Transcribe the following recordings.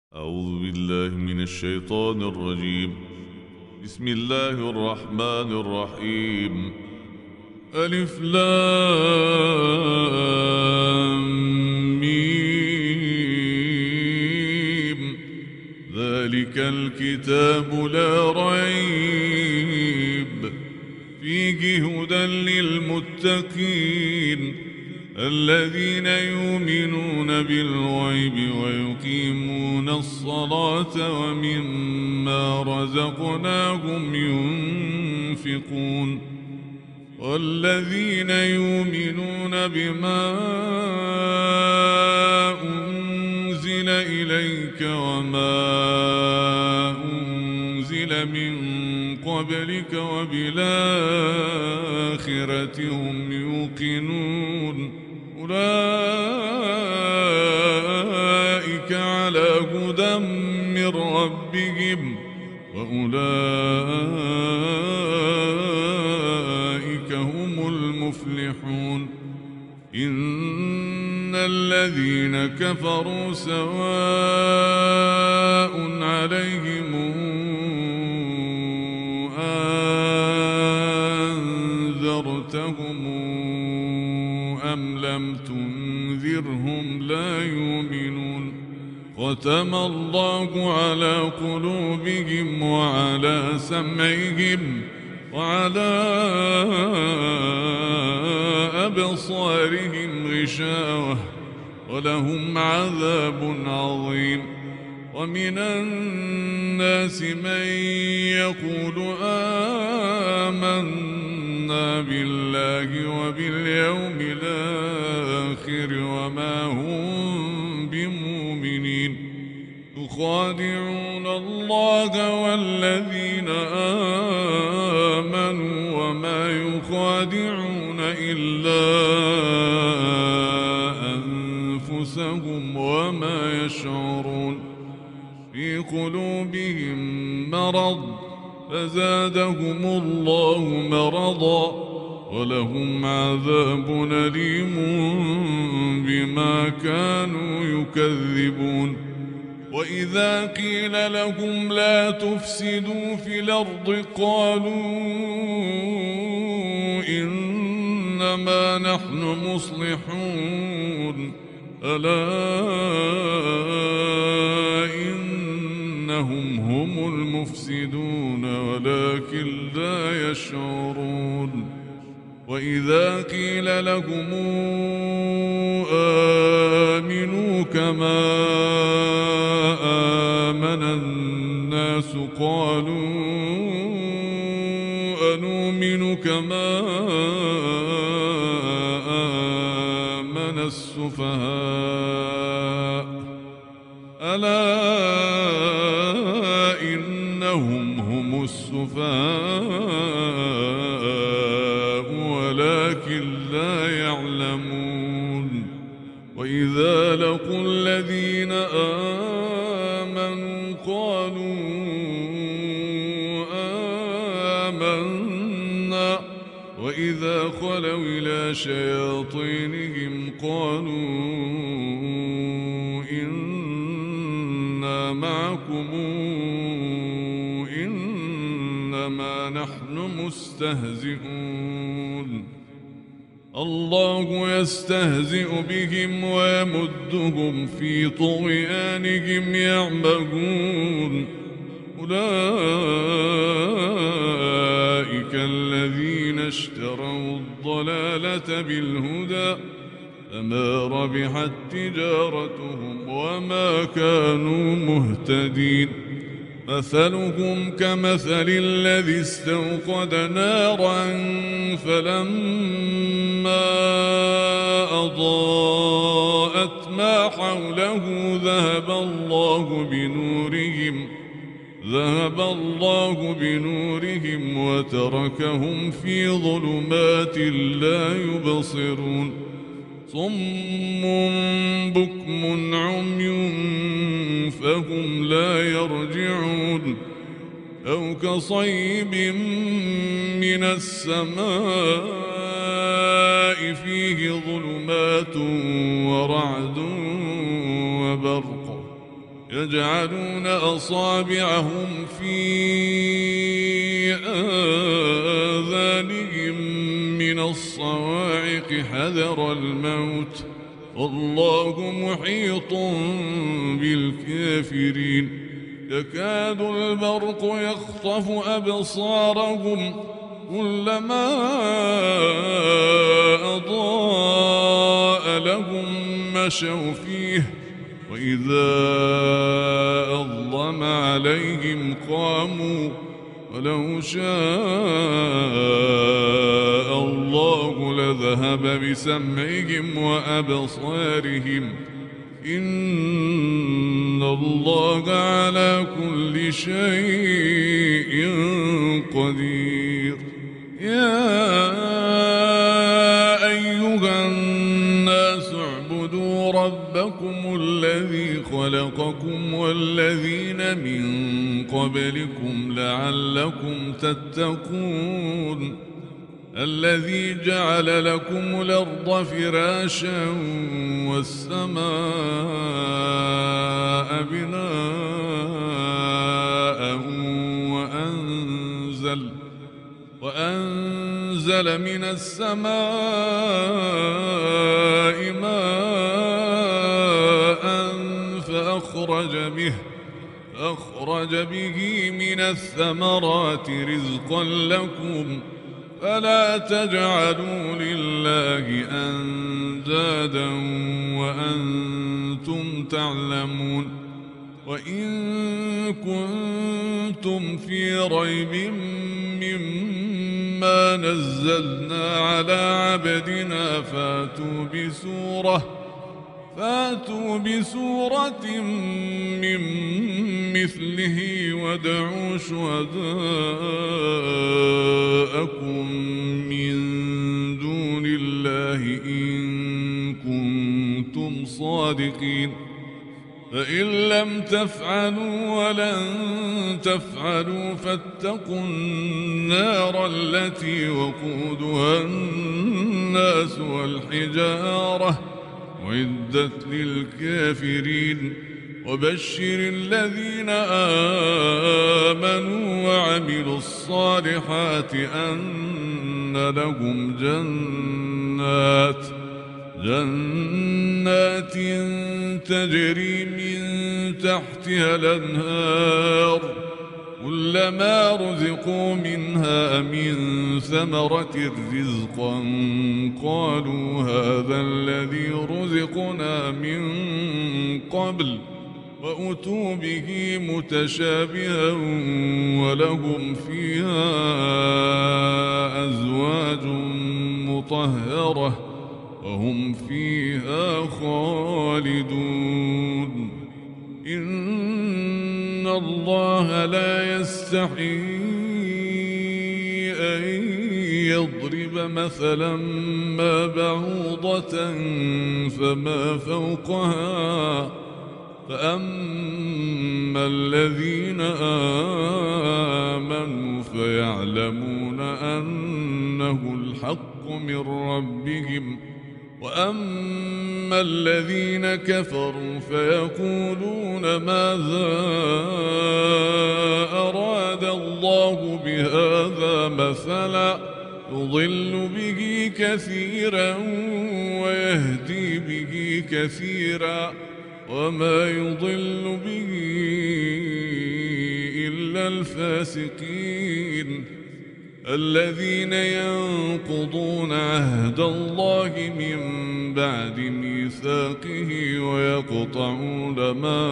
أعوذ بالله من الشيطان الرجيم. بسم الله الرحمن الرحيم. ألف لام ميم. ذلك الكتاب لا ريب فيه هدى للمتقين الذين يؤمنون بالغيب ويقيمون الصلاة ومما رزقناهم ينفقون والذين يؤمنون بما أنزل إليك وما أنزل من قبلك وبالآخرة هم يوقنون أولئك على هدى من ربهم وأولئك هم المفلحون. إن الذين كفروا سواء عليهم أنذرتهم أم لم تنذرهم لا يؤمنون. ختم الله على قلوبهم وعلى سمعهم وعلى أبصارهم غشاوة ولهم عذاب عظيم. ومن الناس من يقول آمنا بالله وباليوم الآخر وما هم بمؤمنين يخادعون الله والذين آمنوا وما يخادعون إلا أنفسهم وما يشعرون. في قلوبهم مرض فزادهم الله مرضا ولهم عذاب أليم بما كانوا يكذبون. وإذا قيل لهم لا تفسدوا في الأرض قالوا إنما نحن مصلحون ألا إنهم هم المفسدون ولكن لا يشعرون. وإذا قيل لهم آمنوا كما آمن الناس قالوا أنؤمن كما آمن السفهاء ألا إنهم هم السفهاء ولكن لا يعلمون. وإذا لقوا الذين آمنوا قالوا آمنا وإذا خلوا إلى شياطينهم قالوا إنا معكم إنما نحن مستهزئون. الله يستهزئ بهم ويمدهم في طغيانهم يعمهون. أولئك الذين اشتروا الضلالة بالهدى فما ربحت تجارتهم وما كانوا مهتدين. مثلهم كمثل الذي استوقد نارا فلما أضاءت ما حوله ذهب الله بنورهم وتركهم في ظلمات لا يبصرون. صم بكم عمي فهم لا يرجعون. أو كصيب من السماء فيه ظلمات ورعد وبرق يجعلون أصابعهم في آذانهم من الصواعق حذر الموت والله محيط بالكافرين يكاد البرق يخطف أبصارهم كلما أضاء لهم مشوا فيه وإذا أظلم عليهم قاموا ولو شاء الله لذهب بسمعهم وأبصارهم إن الله على كل شيء قدير يا أيها الناس اعبدوا ربكم الذي خلقكم والذين من قبلكم لعلكم تتقون الذي جعل لكم الأرض فراشا والسماء بناء وأنزل من السماء ماء فأخرج به من الثمرات رزقا لكم فلا تجعلوا لله أندادا وأنتم تعلمون وإن كنتم في ريب مما نزلنا على عبدنا فاتوا بسورة من مثله وادعوا شهداءكم من دون الله إن كنتم صادقين فإن لم تفعلوا ولن تفعلوا فاتقوا النار التي وقودها الناس والحجارة أعدت للكافرين وبشر الذين آمنوا وعملوا الصالحات أن لهم جنات تجري من تحتها الأنهار كلما رزقوا منها من ثمرة رزقا قالوا هذا الذي رزقنا من قبل وأتوا به متشابها ولهم فيها أزواج مطهرة وهم فيها خالدون إن الله لا يستحي أن يضرب مثلا ما بعوضة فما فوقها فأما الذين آمنوا فيعلمون أنه الحق من ربهم وأما الذين كفروا فيقولون ماذا أراد الله بهذا مثلا يضل به كثيرا ويهدي به كثيرا وما يضل به إلا الفاسقين الذين ينقضون عهد الله من بعد ميثاقه ويقطعون ما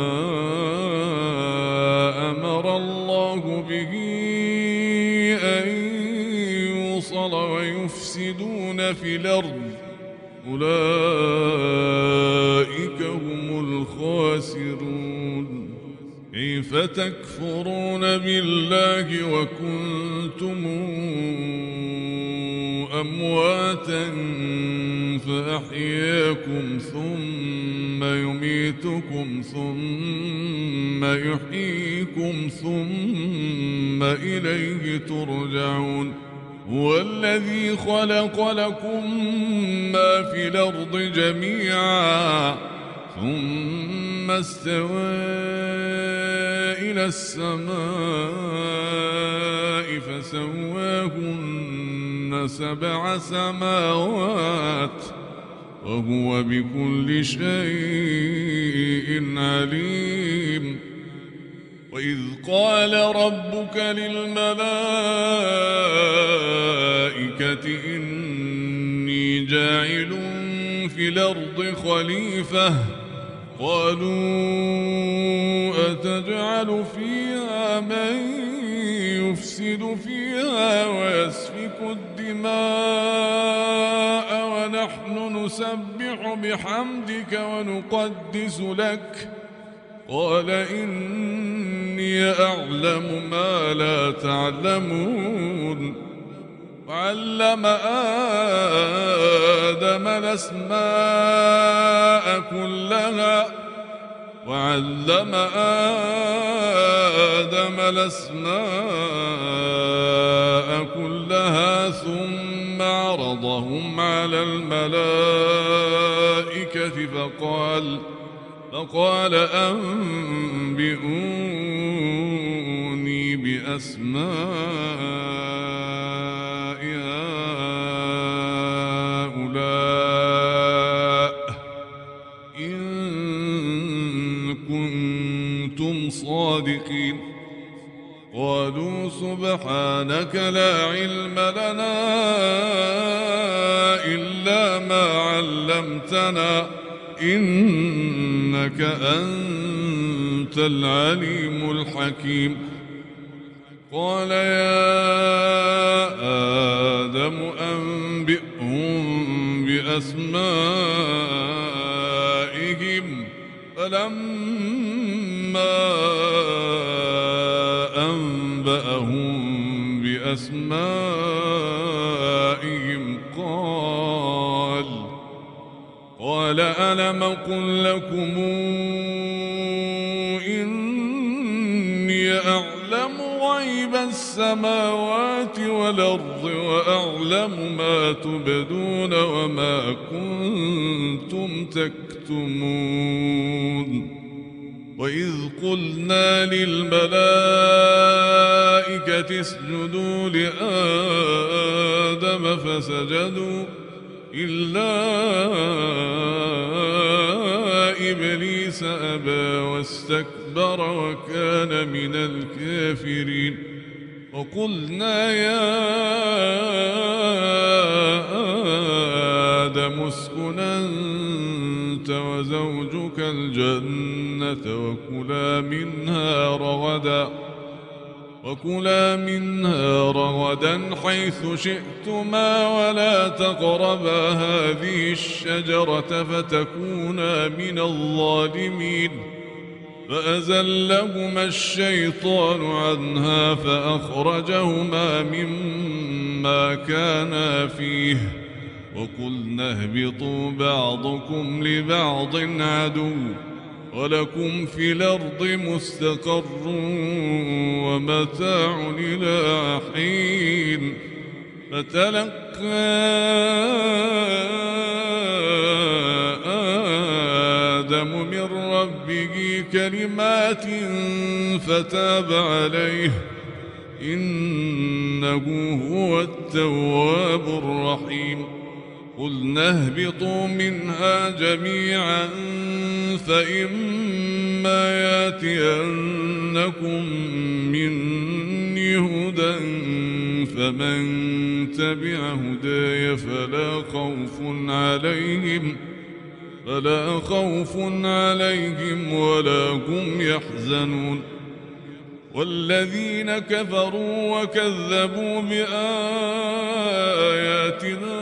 أمر الله به أن يوصل ويفسدون في الأرض أولئك هم الخاسرون كيف تكفرون بالله وكنتم أمواتا فأحياكم ثم يميتكم ثم يحييكم ثم إليه ترجعون هو الذي خلق لكم ما في الأرض جميعا ثم استوى إلى السماء فسواهن 7 سماوات وهو بكل شيء عليم. وإذ قال ربك للملائكة إني جاعل في الأرض خليفة قالوا أتجعل فيها من يفسد فيها ويسفك الدماء ونحن نسبح بحمدك ونقدس لك قال إني أعلم ما لا تعلمون. وعلم آدم الأسماء كلها ثم عرضهم على الملائكة فقال أنبئوني بأسماء هؤلاء إن كنتم صادقين. قالوا سبحانك لا علم لنا إلا ما علمتنا إنك أنت العليم الحكيم. قال يا آدم أنبئهم بأسمائهم فلما أنبأهم بأسمائهم قال ألم قل لكم إني أعلم غيب السماوات والأرض وأعلم ما تبدون وما كنتم تكتمون. وإذ قلنا للملائكة اسجدوا لآدم فسجدوا إلا إبليس أبى واستكبر وكان من الكافرين. وقلنا يا آدم اسكن أنت وزوجك الجنة وكلا منها رغدا حيث شئتما ولا تقربا هذه الشجرة فتكونا من الظالمين. فأزلهما الشيطان عنها فأخرجهما مما كانا فيه وقلنا اهبطوا بعضكم لبعض عدو ولكم في الأرض مستقر ومتاع إلى حين. فتلقى آدم من ربه كلمات فتاب عليه إنه هو التواب الرحيم. قلنا اهبطوا منها جميعا فإما ياتينكم مني هدى فمن تبع هداي فلا خوف عليهم ولا هم يحزنون. والذين كفروا وكذبوا بآياتنا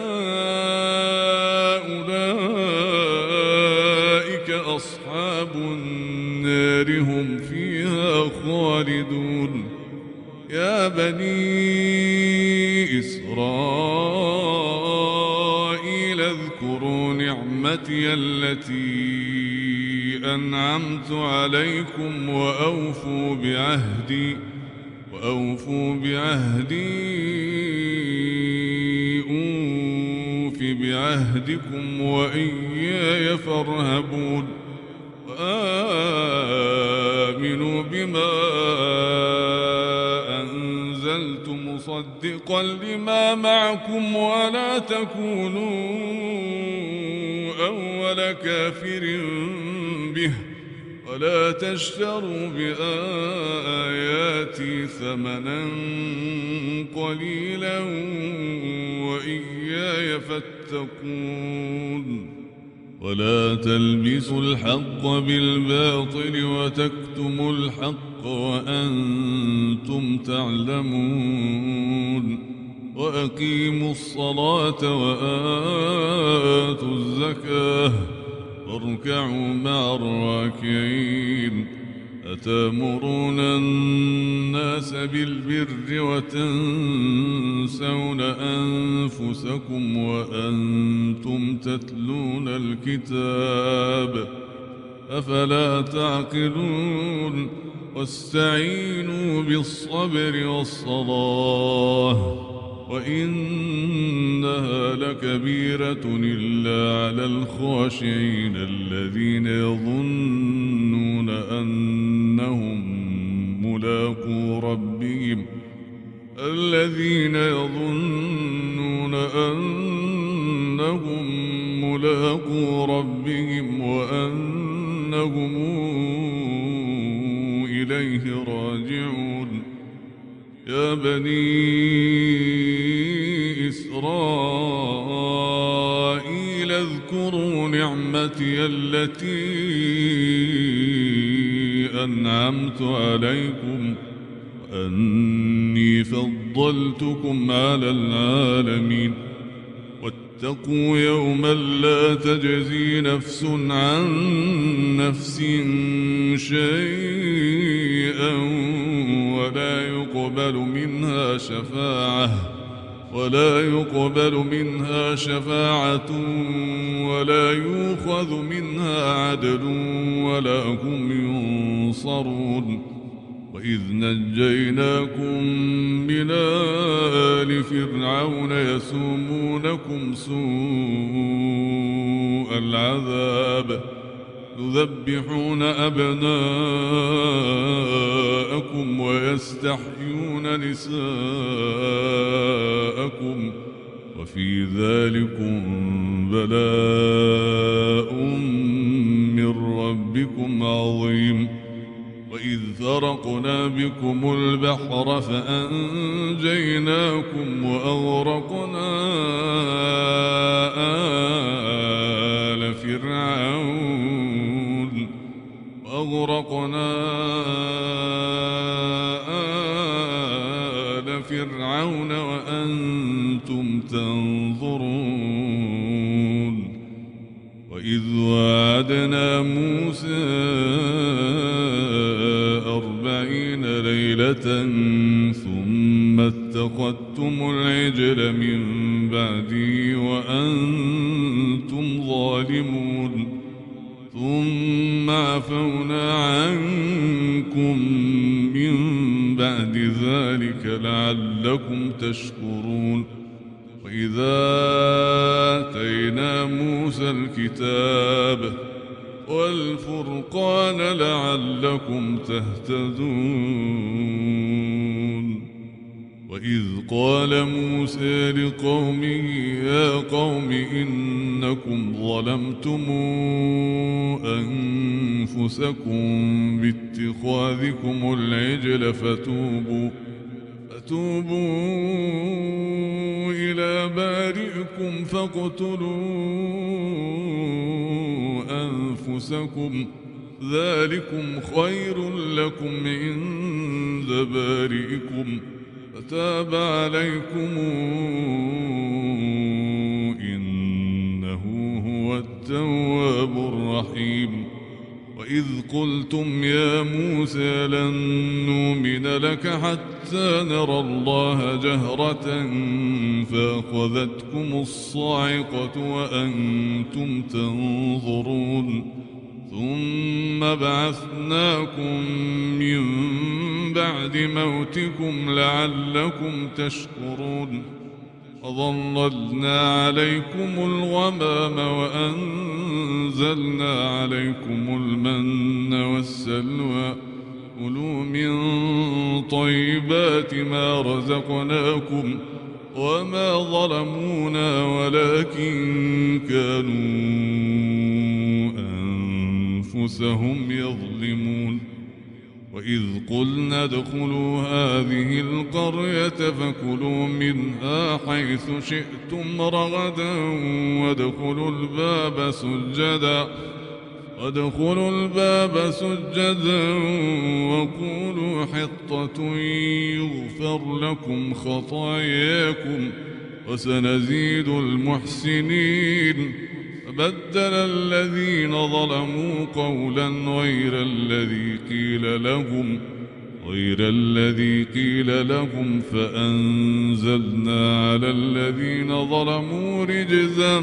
أولئك أصحاب النار هم فيها خالدون. يا بني إسرائيل اذكروا نعمتي التي أنعمت عليكم وأوفوا بعهدي أوف بعهدكم وإياي فارهبون. وآمنوا بما مصدقا لما معكم ولا تكونوا أول كافر به ولا تشتروا بآياتي ثمنا قليلا وإياي فاتقون ولا تلبسوا الحق بالباطل وتكتموا الحق وأنتم تعلمون وأقيموا الصلاة وآتوا الزكاة واركعوا مع الراكعين أتأمرون الناس بالبر وتنسون أنفسكم وأنتم تتلون الكتاب أفلا تعقلون واستعينوا بالصبر والصلاة وإنها لكبيرة إلا على الخاشعين الذين يظنون أنهم ملاقو ربهم وأنهم إليه راجعون يا بني إسرائيل اذكروا نعمتي التي أنعمت عليكم وأني فضلتكم على العالمين واتقوا يوما لا تجزي نفس عن نفس شيئا ولا يقبل منها شفاعة ولا يؤخذ منها عدل ولا هم ينصرون وإذ نجيناكم من آل فرعون يسومونكم سوء العذاب يذبحون أبناءكم ويستحيون نساءكم وفي ذلكم بلاء من ربكم عظيم وإذ فرقنا بكم البحر فأنجيناكم وأغرقنا آل فرعون وأنتم تنظرون وإذ وعدنا موسى 40 ليلة ثم اتخذتم العجل من بعده وأنتم ظالمون ثم عفونا عنكم من بعد ذلك لعلكم تشكرون وإذا آتينا موسى الكتاب والفرقان لعلكم تهتدون وإذ قال موسى لقومه يا قوم إنكم ظلمتم أنفسكم باتخاذكم العجل فتوبوا إلى بارئكم فاقتلوا أنفسكم ذلكم خير لكم عند بارئكم فتاب عليكم إنه هو التواب الرحيم وإذ قلتم يا موسى لن نؤمن لك حتى نرى الله جهرة فأخذتكم الصاعقة وأنتم تنظرون ثم بعثناكم من بعد موتكم لعلكم تشكرون وظللنا عليكم الغمام وأنزلنا عليكم المن والسلوى كلوا من طيبات ما رزقناكم وما ظلمونا ولكن كانوا أنفسهم يظلمون وإذ قلنا ادخلوا هذه القرية فكلوا منها حيث شئتم رغدا وادخلوا الباب سجدا وقولوا حطة يغفر لكم خطاياكم وسنزيد المحسنين فبدل الذين ظلموا قولا غير الذي قيل لهم فأنزلنا على الذين ظلموا رجزا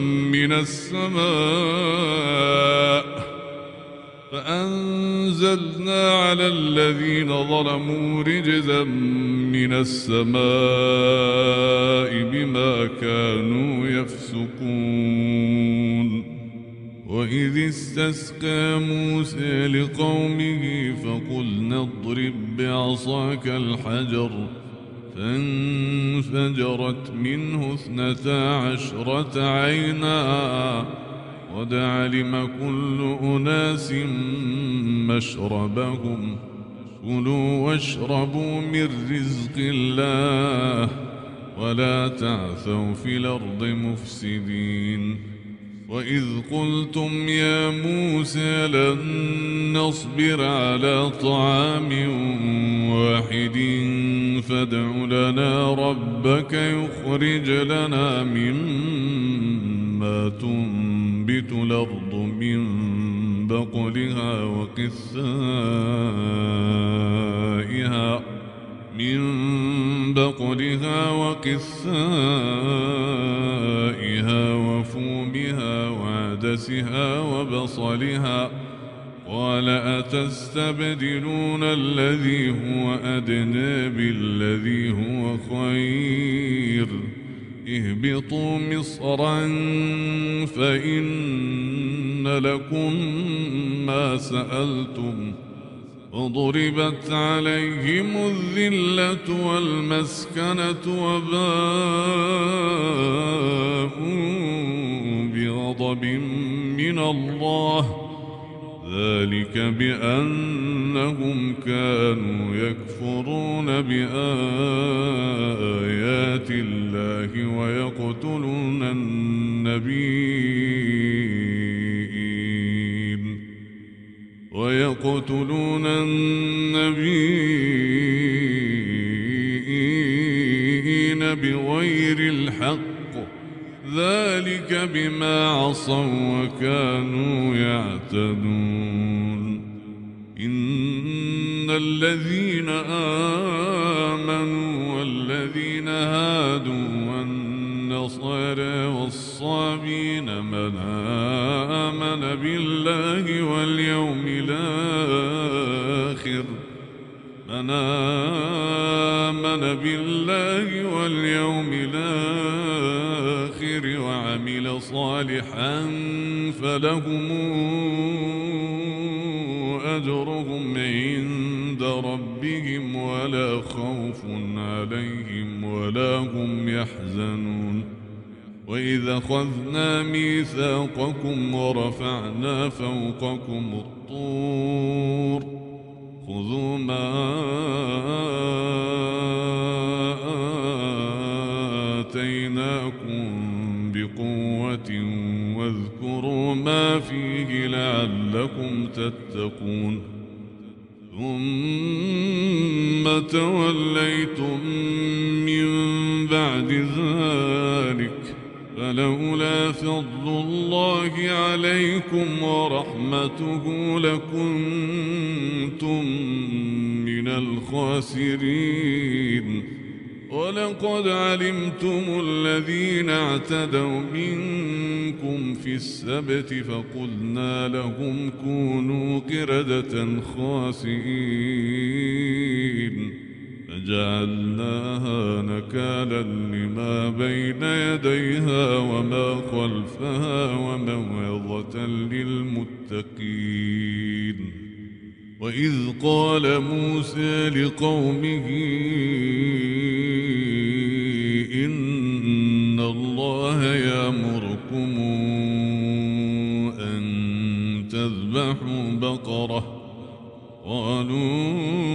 من السماء بما كانوا يفسقون وإذ استسقى موسى لقومه فقلنا اضرب بعصاك الحجر فانفجرت منه 12 عينا قد علم كل أناس مشربهم كلوا واشربوا من رزق الله ولا تعثوا في الأرض مفسدين وإذ قلتم يا موسى لن نصبر على طعام واحد فادع لنا ربك يخرج لنا مما تنبت الأرض من بقلها وقثائها وفومها وعدسها وبصلها قال أتستبدلون الذي هو أدنى بالذي هو خير اهبطوا مصرا فإن لكم ما سألتم وضربت عليهم الذلة والمسكنة وباءوا بغضب من الله ذلك بأنهم كانوا يكفرون بآيات الله ويقتلون النبيين بغير الحق ذلك بما عصوا وكانوا يعتدون إن الذين آمنوا والذين هادوا والنصارى والصابين من آمن بالله واليوم الآخر وعمل صالحا فلهم أجرهم عند ربهم ولا خوف عليهم ولا هم يحزنون وإذا أخذنا ميثاقكم ورفعنا فوقكم الطور خذوا ما آتيناكم بقوة واذكروا ما فيه لعلكم تتقون ثم توليتم من بعد ذلك فلولا فضل الله عليكم ورحمته لكنتم من الخاسرين ولقد علمتم الذين اعتدوا منكم في السبت فقلنا لهم كونوا قردة خاسئين فجعلناها نكالا لما بين يديها وما خلفها وموعظة للمتقين وإذ قال موسى لقومه إن الله يأمركم أن تذبحوا بقرة قالوا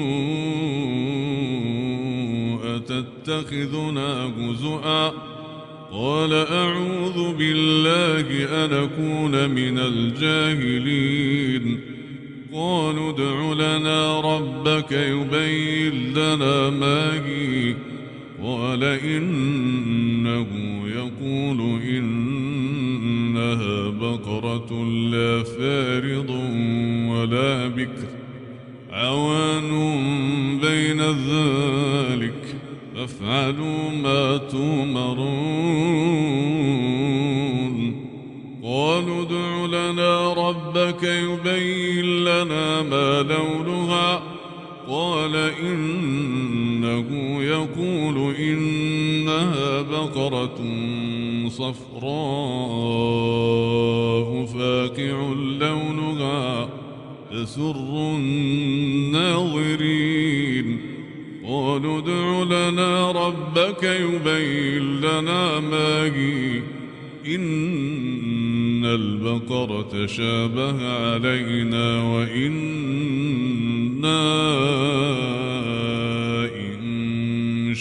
أتتخذنا هزؤا قال أعوذ بالله أن أكون من الجاهلين قالوا ادع لنا ربك يبين لنا ما هي قال إنه يقول إنها بقرة لا فارض ولا بكر عوان بين ذلك فافعلوا ما تؤمرون قالوا ادع لنا ربك يبين لنا ما لونها قال إنه يقول إنها بقرة صفراء فاقع لونها تسر الناظرين قالوا ادع لنا ربك يبين لنا ما هي إن البقرة شابه علينا وإنا إن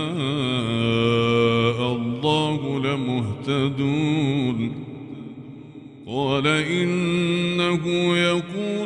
شاء الله لمهتدون قال إنه يقول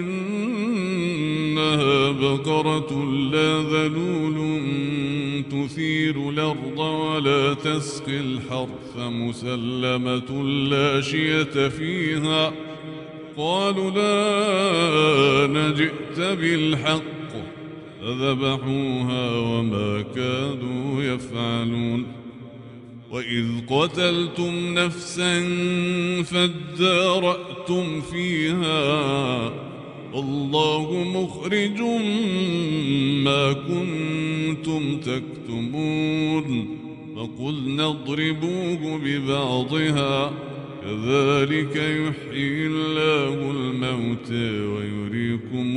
إنها بقرة لا ذلول تثير الأرض ولا تسقي الحرث مسلمة لا شية فيها قالوا لا نجئت بالحق فذبحوها وما كادوا يفعلون وإذ قتلتم نفسا فادارأتم فيها والله مخرج ما كنتم تكتمون فقلنا اضربوه ببعضها كذلك يحيي الله الموتى ويريكم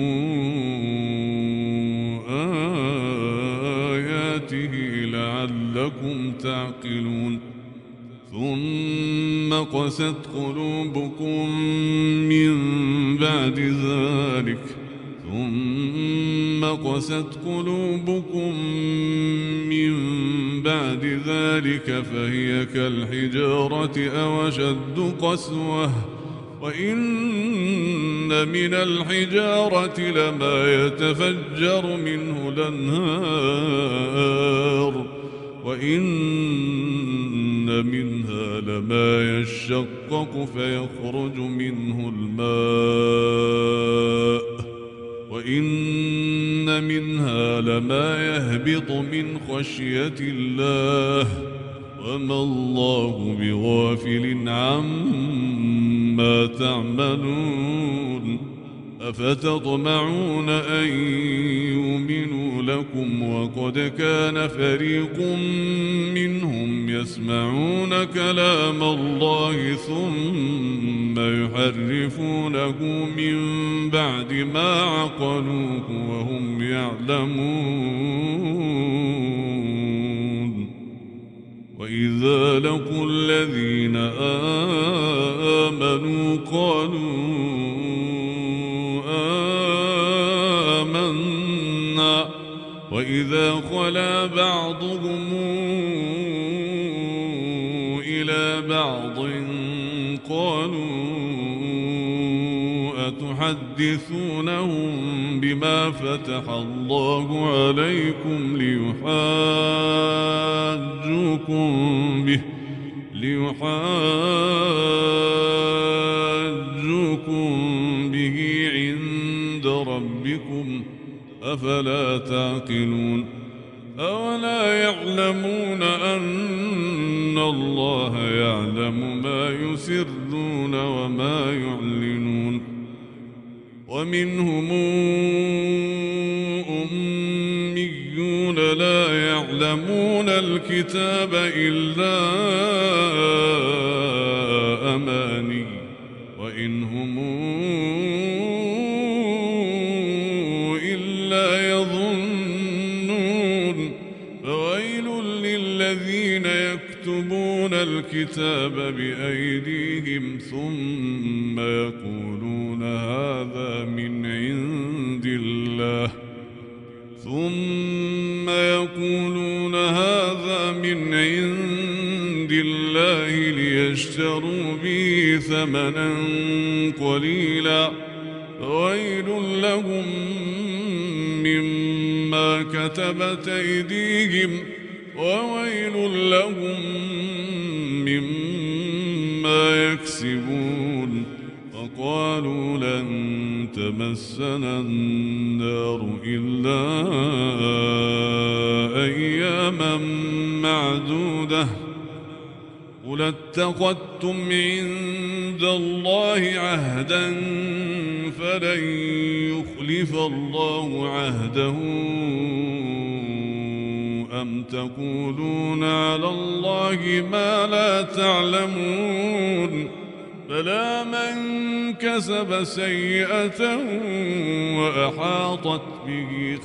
آياته لعلكم تعقلون ثم قست قلوبكم من بعد ذلك فهي كالحجارة أو أشد قسوة وإن من الحجارة لما يتفجر منه الأنهار وإن منها لما يشقق فيخرج منه الماء وإن منها لما يهبط من خشية الله وما الله بغافل عما تعملون أفتطمعون أن يؤمنوا لكم وقد كان فريق منهم يسمعون كلام الله ثم يحرفونه من بعد ما عقلوه وهم يعلمون وإذا لقوا الذين آمنوا قالوا آمنا وإذا خلا بعضهم إلى بعض قالوا أتحدثونهم بما فتح الله عليكم ليحاجوكم به عند ربكم أفلا تعقلون أولا يعلمون أن الله يعلم ما يسرون وما يعلنون ومنهم أميون لا يعلمون الكتاب إلا أماني وإن هم لا يظنون فويل للذين يكتبون الكتاب بأيديهم ثم يقولون هذا من عند الله ليشتروا به ثمنا قليلا فويل لهم مما كتبت أيديهم وويل لهم مما يكسبون وقالوا لن تمسنا النار إلا أياما معدودة قل اتخذتم عند الله عهدا فلن يخلف الله عهده أم تقولون على الله ما لا تعلمون بلى من كسب سيئة وأحاطت به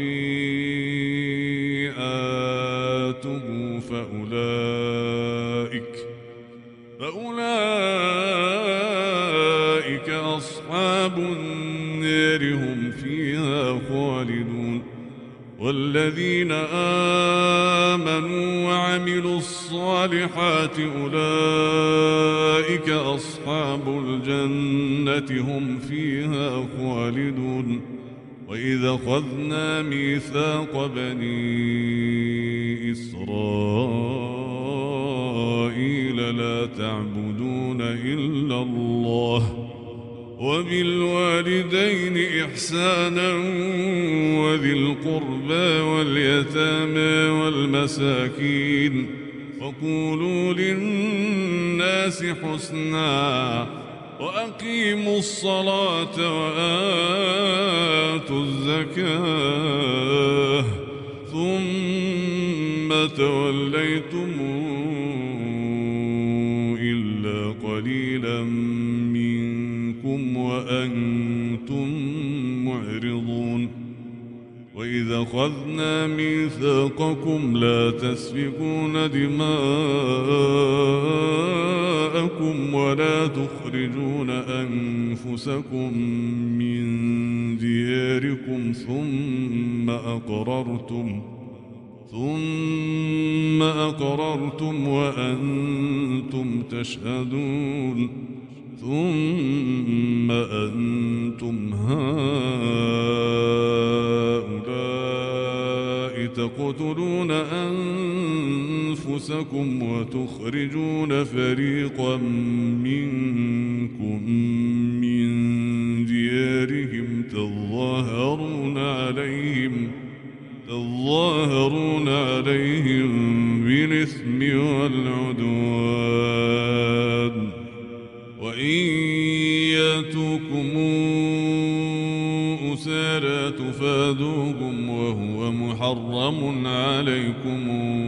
خطيئاته فأولئك أصحاب النار هم فيها خالدون والذين آمنوا وعملوا الصالحات أولئك أصحاب الجنة هم فيها خالدون وإذا أخذنا ميثاق بني إسرائيل لا تعبدون إلا الله وبالوالدين إحسانا وذي القربى واليتامى والمساكين وقولوا للناس حسنا وأقيموا الصلاة وآتوا الزكاة ثم توليتم إلا قليلا منكم وأنتم معرضون وإذا أخذنا ميثاقكم لا تسفكون دماءكم ولا تخرجون أنفسكم من دياركم ثم أقررتم وأنتم تشهدون ثم أنتم هؤلاء تقتلون أنفسكم وتخرجون فريقا منكم من ديارهم تظاهرون عليهم بالإثم والعدوان وإن يأتوكم أسارى تفادوهم وهو محرم عليكم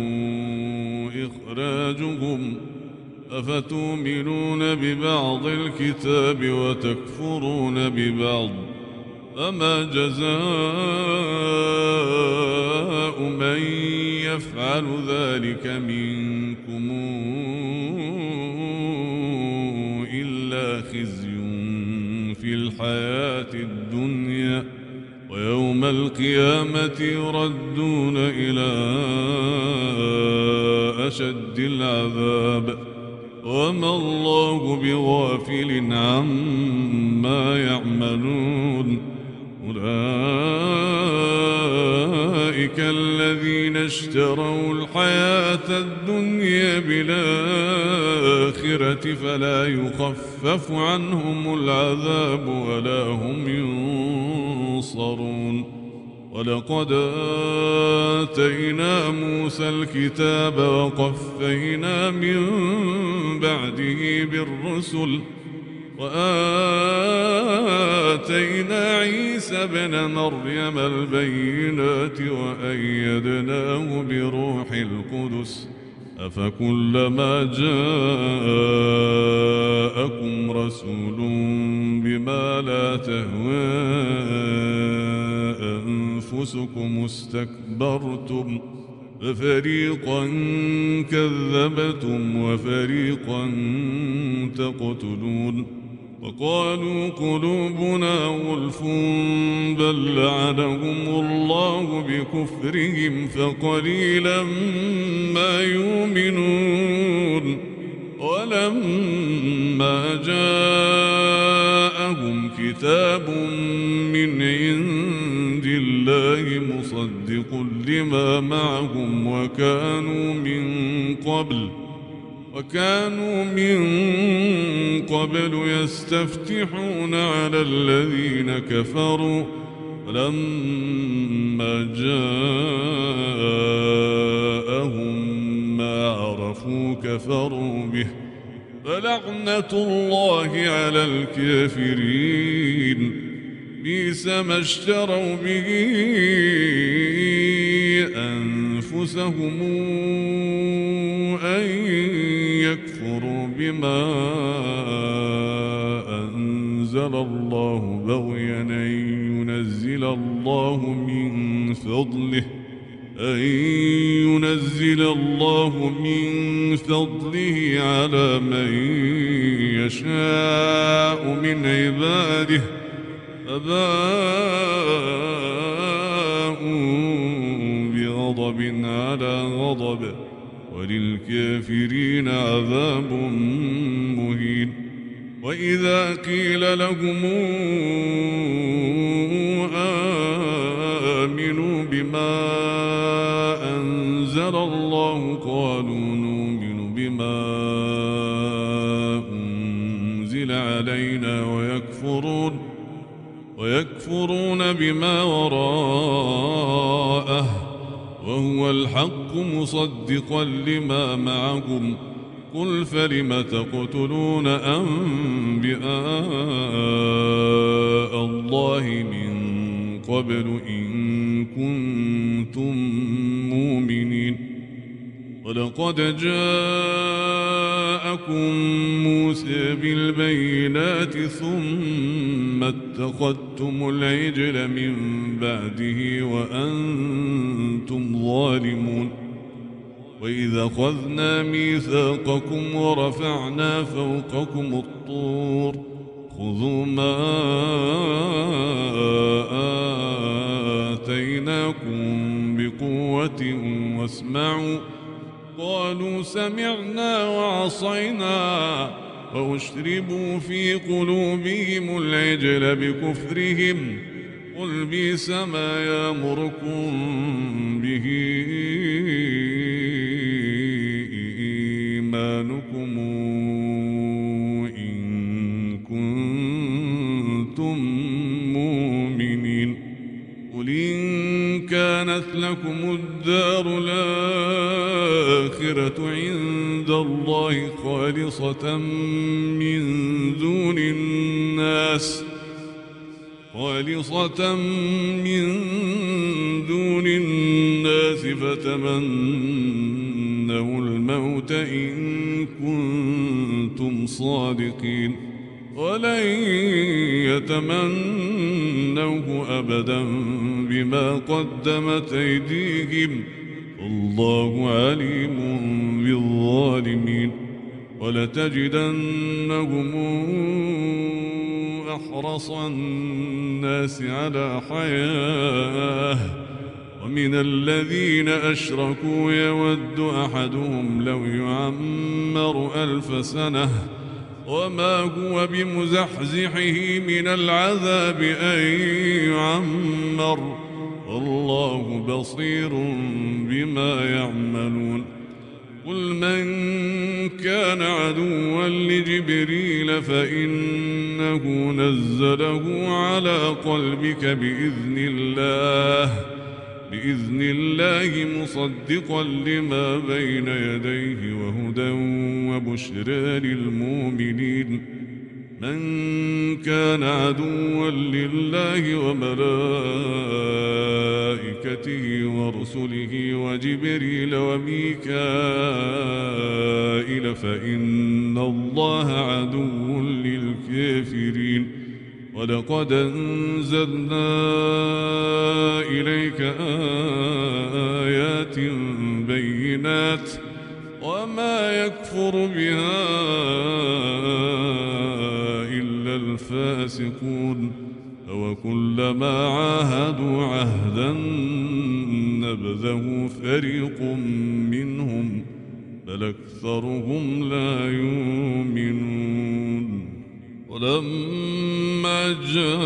إخراجهم أفتؤمنون ببعض الكتاب وتكفرون ببعض فما جزاء من يفعل ذلك منكم إلا خزي في الحياة الدنيا ويوم القيامة يردون إلى أشد العذاب وما الله بغافل عما يعملون أولئك الذين اشتروا الحياة الدنيا بالآخرة فلا يخفف عنهم العذاب ولا هم ينصرون ولقد آتينا موسى الكتاب وقفينا من بعده بالرسل وآتينا عيسى ابن مريم البينات وأيدناه بروح القدس أفكلما جاءكم رسول بما لا تهوى أنفسكم استكبرتم ففريقا كذبتم وفريقا تقتلون وقالوا قلوبنا غلف بل لعنهم الله بكفرهم فقليلا ما يؤمنون ولما جاءهم كتاب من عند الله مصدق لما معهم وكانوا من قبل يستفتحون على الذين كفروا فلما جاءهم ما عرفوا كفروا به فلعنة الله على الكافرين بئس ما اشتروا به أنفسهم أن يكفروا بما أنزل الله بغيا أن ينزل الله من فضله على من يشاء من عباده فباءوا بغضب على غضب وللكافرين عذاب مهين وإذا قيل لهم آمنوا بما أنزل الله قالوا نؤمن بما أنزل علينا ويكفرون بما وراءه وهو الحق مصدقا لما معهم قل فلم تقتلون أنبياء الله من قبل إن كنتم مؤمنين ولقد جاءكم موسى بالبينات ثم اتخذتم العجل من بعده وأنتم ظالمون وإذا أخذنا ميثاقكم ورفعنا فوقكم الطور خذوا ما آتيناكم بقوة واسمعوا قالوا سمعنا وعصينا وأشربوا في قلوبهم العجل بكفرهم قل بئس ما يأمركم به إيمانكم إن كنتم مؤمنين قل إن كانت لكم الدار الآخرة عند الله خالصة من دون الناس فتمنوا الموت إن كنتم صادقين ولن يتمنوه أبدا بما قدمت أيديهم والله عليم بالظالمين ولتجدنهم أحرص الناس على حياة ومن الذين أشركوا يود أحدهم لو يعمر 1000 سنة وما هو بمزحزحه من العذاب أن يعمر والله بصير بما يعملون قل من كان عدوا لجبريل فإنه نزله على قلبك بإذن الله مصدقا لما بين يديه وهدى وبشرى للمؤمنين من كان عدوا لله وملائكته ورسله وجبريل وميكائيل فإن الله عدو للكافرين ولقد أنزلنا ذلك آيات بينات وما يكفر بها إلا الفاسقون أوكلما عاهدوا عهدا نبذه فريق منهم بل أكثرهم لا يؤمنون ولما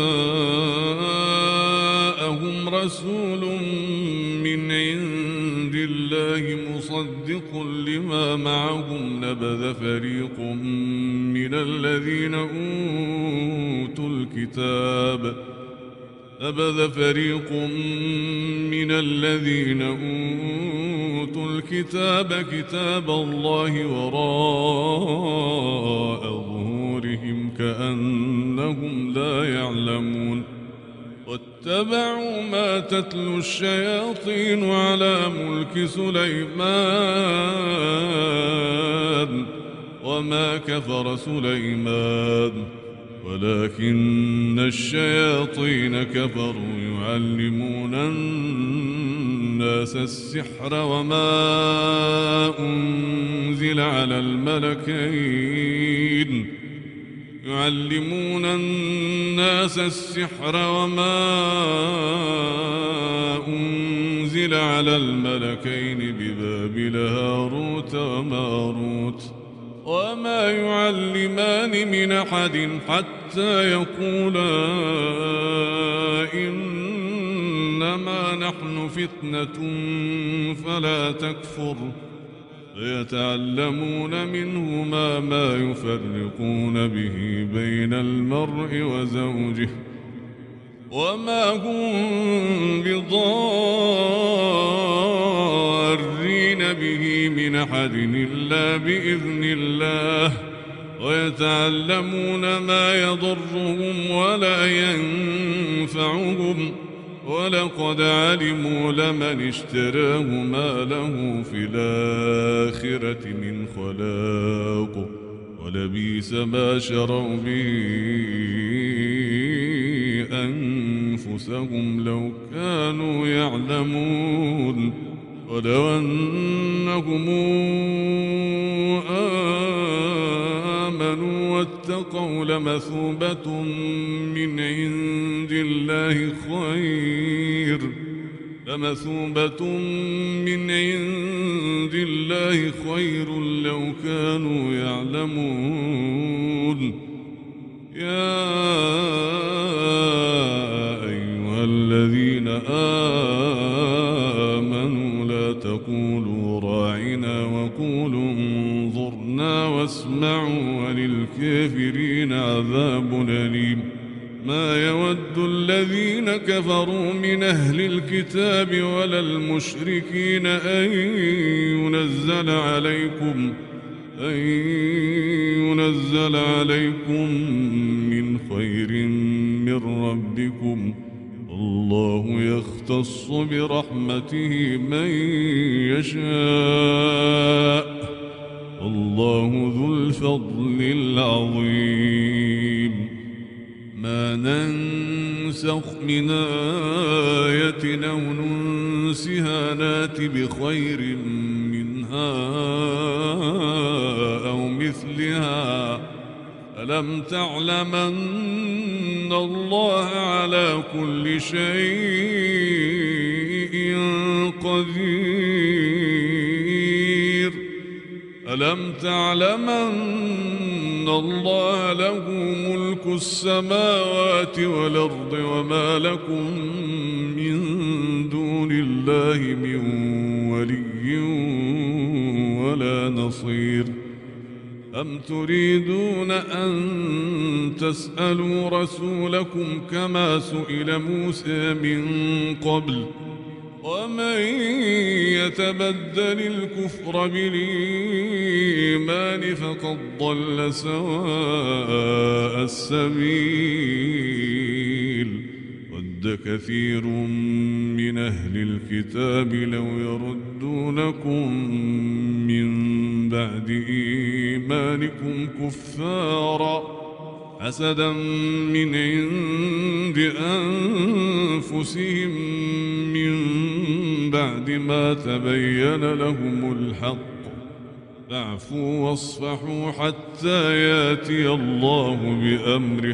جاءهم رسول من عند الله مصدق لما معهم نبذ فريق من الذين أوتوا الكتاب كتاب الله وراء ظهورهم كأنهم لا يعلمون واتبعوا ما تتلو الشياطين على ملك سليمان وما كفر سليمان ولكن الشياطين كفروا يعلمون الناس السحر وما أنزل على الملكين ببابل هاروت وماروت وما يعلمان من أحد حتى يقولا إنما نحن فتنة فلا تكفر فيتعلمون منهما ما يفرقون به بين المرء وزوجه وما هم بضارين به من أحد إلا بإذن الله ويتعلمون ما يضرهم ولا ينفعهم ولقد علموا لمن اشتراه ما له في الآخرة من خلاق ولبئس ما شروا به أنفسهم لو كانوا يعلمون ولو أنهم آمنوا واتقوا لمثوبة من عند الله خير لو كانوا يعلمون يا أيها الذين آمنوا لا تقولوا راعنا وقولوا انظرنا واسمعوا وللكافرين عذاب أليم ما يود الذين كفروا من أهل الكتاب ولا المشركين أن ينزل عليكم من خير من ربكم الله يختص برحمته من يشاء الله ذو الفضل العظيم ما ننسخ من آية أو ننسها نات بخير منها أو مثلها ألم تعلم أن الله على كل شيء قدير ألم تعلم أن الله له ملك السماوات والأرض وما لكم من دون الله من ولي ولا نصير أم تريدون أن تسألوا رسولكم كما سئل موسى من قبل ومن يتبدل الكفر بالإيمان فقد ضل سواء السبيل ود كثير من أهل الكتاب لو يردونكم من بعد إيمانكم كفارا حسدا من عند أنفسهم من بعد ما تبين لهم الحق فاعفوا واصفحوا حتى ياتي الله بأمره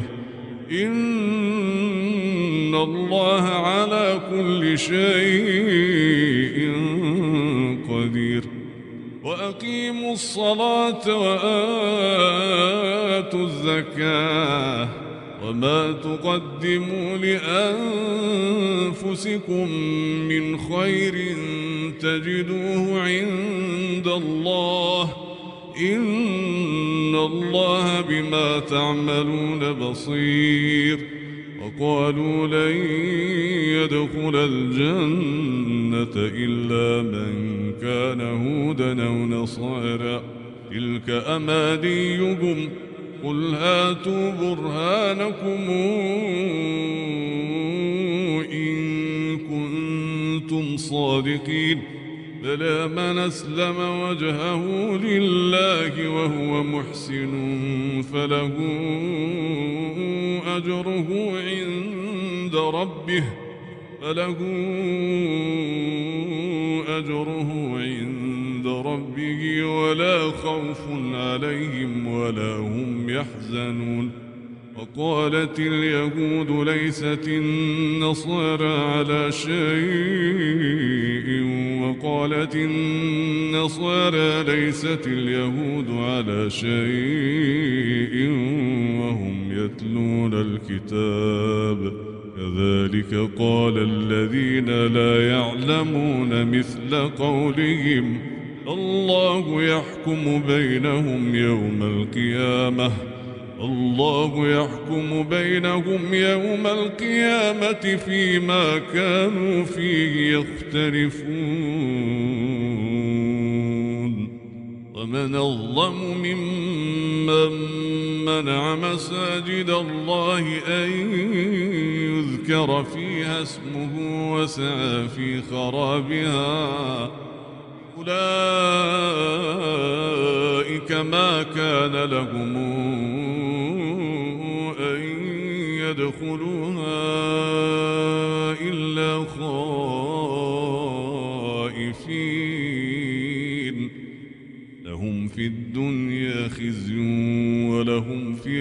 إن الله على كل شيء قدير وأقيموا الصلاة وآتوا الزكاة وما تقدموا لأنفسكم من خير تجدوه عند الله إن الله بما تعملون بصير وقالوا لن يدخل الجنة إلا من كان هودا أو نصارى تلك أمانيهم قل هاتوا برهانكم إن كنتم صادقين بلى من أسلم وجهه لله وهو محسن فله أجره عند ربه ولا خوف عليهم ولا هم يحزنون وقالت اليهود ليست النصارى على شيء وقالت النصارى ليست اليهود على شيء وهم يتلون الكتاب كذلك قال الذين لا يعلمون مثل قولهم الله يحكم بينهم يوم القيامة فيما كانوا فيه يختلفون ومن أظلم ممن منع مساجد الله أن يذكر فيها اسمه وسعى في خرابها أولئك ما كان لهم أن يدخلوها إلا خائفين لهم في الدنيا خزي ولهم في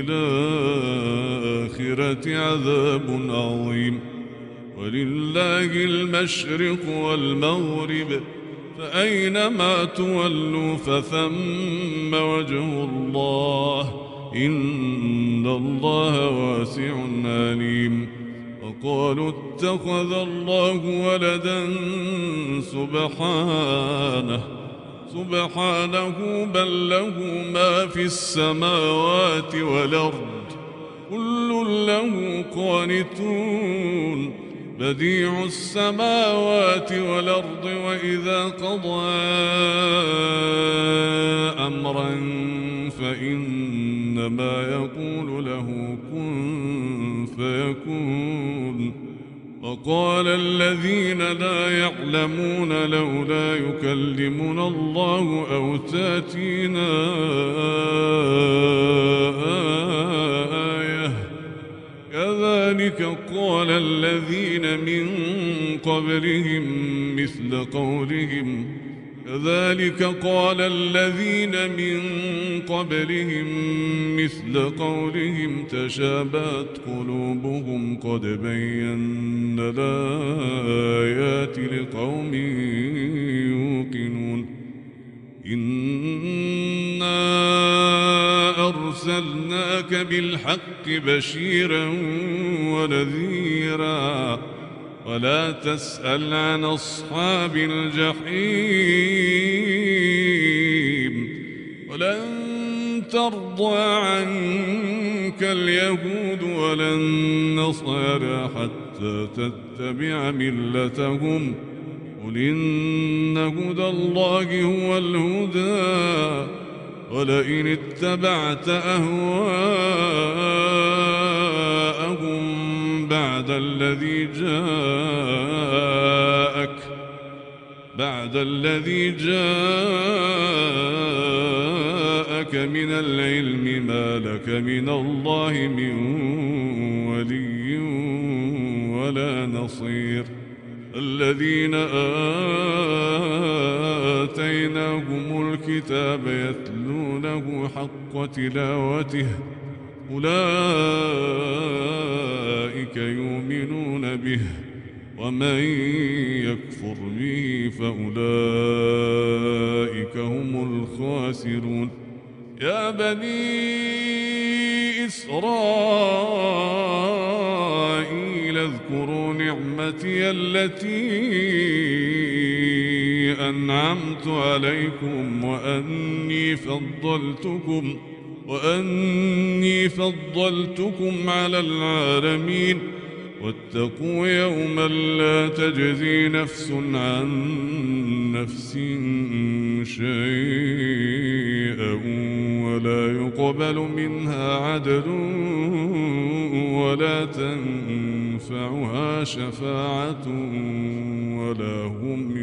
الآخرة عذاب عظيم ولله المشرق والمغرب فأينما تولوا فثم وجه الله إن الله واسع عليم وقالوا اتخذ الله ولدا سبحانه بل له ما في السماوات والأرض كل له قانتون بديع السماوات والأرض وإذا قضى أمرا فإنما يقول له كن فيكون وقال الذين لا يعلمون لولا يكلمنا الله أو تأتينا آية كذلك قال الذين من قبلهم مثل قولهم تشابهت قلوبهم قد بينا الآيات لقوم يوقنون إنا أرسلناك بالحق بشيرا ونذيرا ولا تسأل عن أصحاب الجحيم ولن ترضى عنك اليهود ولا النصارى حتى تتبع ملتهم قل إن هدى الله هو الهدى ولئن اتبعت أهواءهم بعد الذي جاءك من العلم ما لك من الله من ولي ولا نصير الذين آتيناهم الكتاب يتلونه حق تلاوته أولئك يؤمنون به ومن يكفر به فأولئك هم الخاسرون يا بني إسرائيل اذكروا نعمتي التي أنعمت عليكم وأني فضلتكم على العالمين واتقوا يوما لا تجزي نفس عن نفس شيئا ولا يقبل منها عدل ولا تنفعها شفاعة ولا هم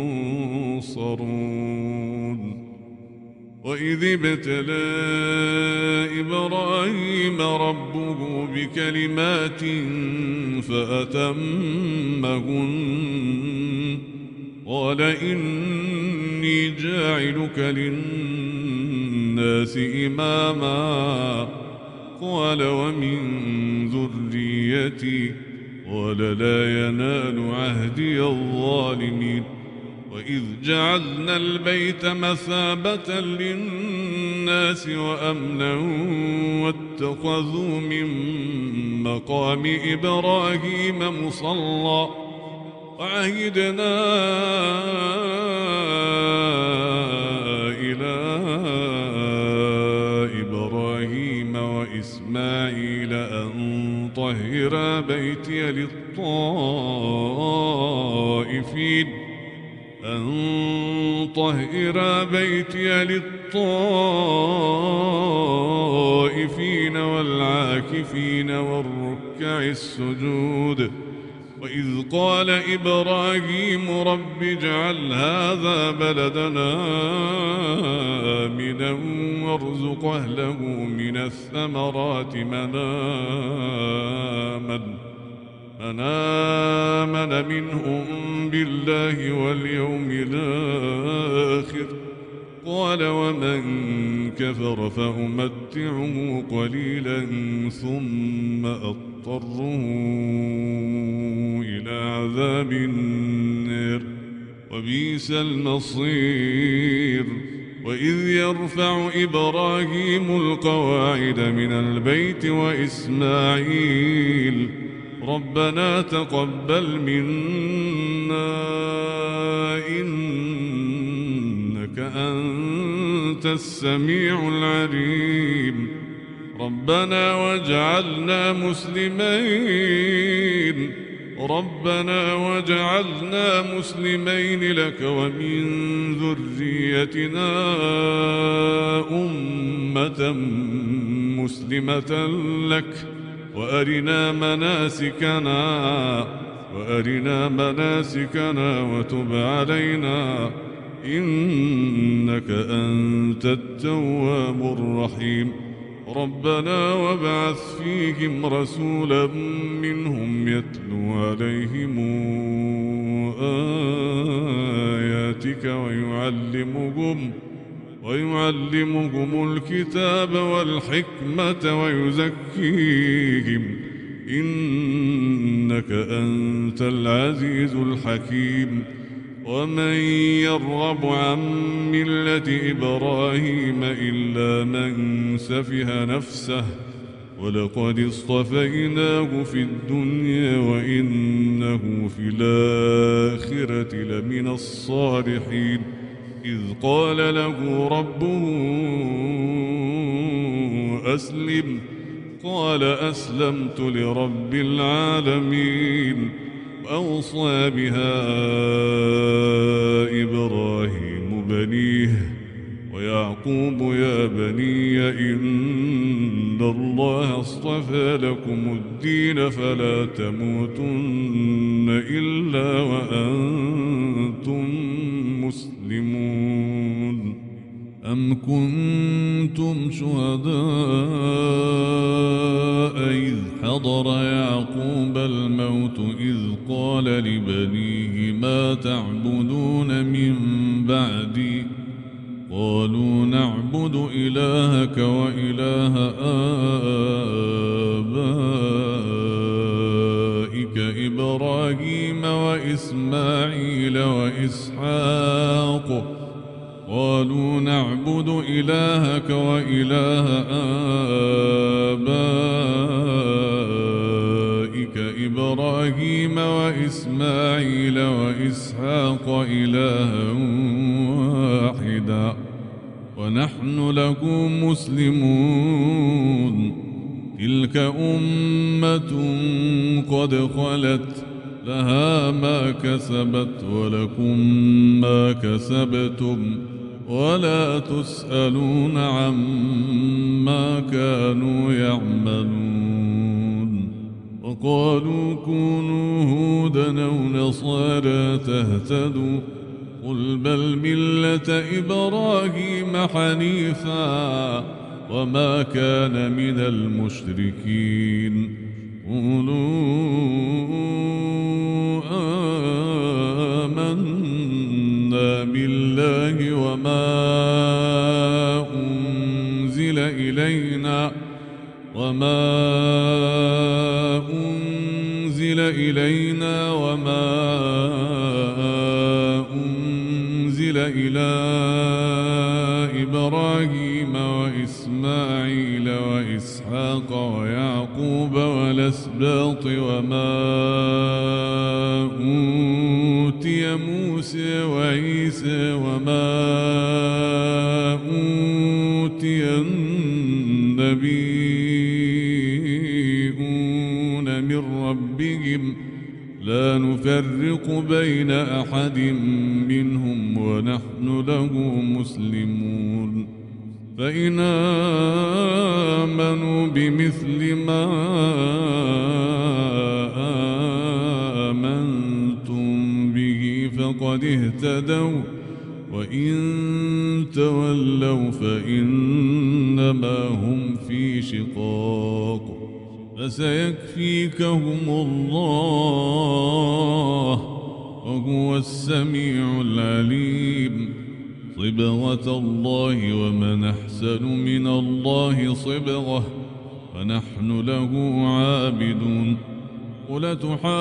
ينصرون وإذ ابتلى إبراهيم ربه بكلمات فأتمهن قال إني جاعلك للناس إماما قال ومن ذريتي قال لا ينال عهدي الظالمين وإذ جعلنا البيت مثابة للناس وأمنا واتخذوا من مقام إبراهيم مصلى وعهدنا إلى إبراهيم وإسماعيل أن طهرا بيتي للطائفين والعاكفين والركع السجود وإذ قال إبراهيم رب اجعل هذا بلدنا آمنا وارزق أهله من الثمرات من آمن منهم بالله واليوم الآخر قال ومن كفر فأمتعه قليلا ثم أضطره إلى عذاب النار وبئس المصير وإذ يرفع إبراهيم القواعد من البيت وإسماعيل ربنا تقبل منا إنك أنت السميع العليم ربنا وجعلنا مسلمين لك ومن ذريتنا أمة مسلمة لك وأرنا مناسكنا وتب علينا إنك أنت التواب الرحيم ربنا وابعث فيهم رسولا منهم يتلو عليهم آياتك ويعلمهم الكتاب والحكمة ويزكيهم إنك أنت العزيز الحكيم ومن يرغب عن ملة إبراهيم إلا من سفه نفسه ولقد اصطفيناه في الدنيا وإنه في الآخرة لمن الصالحين إذ قال له ربه أسلم قال أسلمت لرب العالمين وأوصى بها إبراهيم بنيه ويعقوب يا بني إن الله اصطفى لكم الدين فلا تموتن إلا وأنتم مسلمون أم كنتم شهداء إذ حضر يعقوب الموت إذ قال لبنيه ما تعبدون من بعدي قالوا نعبد إلهك وإله آبائك إبراهيم وإسماعيل وإسحاق قالوا نعبد إلهك وإله آبائك إبراهيم وإسماعيل وإسحاق إلها واحدا ونحن له مسلمون تلك أمة قد خلت لها ما كسبت ولكم ما كسبتم ولا تسألون عما كانوا يعملون وقالوا كونوا هودا أو نصارى تهتدوا قل بل ملة إبراهيم حنيفا وما كان من المشركين قولوا آمنا بالله وما أنزل إلينا وما أنزل إلى إبراهيم وإسماعيل وإسحاق ويعقوب والأسباط وما أوتي موسى وعيسى وما أوتي النبيون من ربهم لا نفرق بين أحد منهم ونحن له مسلمون فإن آمنوا بمثل ما آمنتم به فقد اهتدوا وإن تولوا فإنما هم في شقاق فسيكفيكهم الله وهو السميع العليم صبغة الله ومن أحسن من الله صبغة ونحن له عابدون قل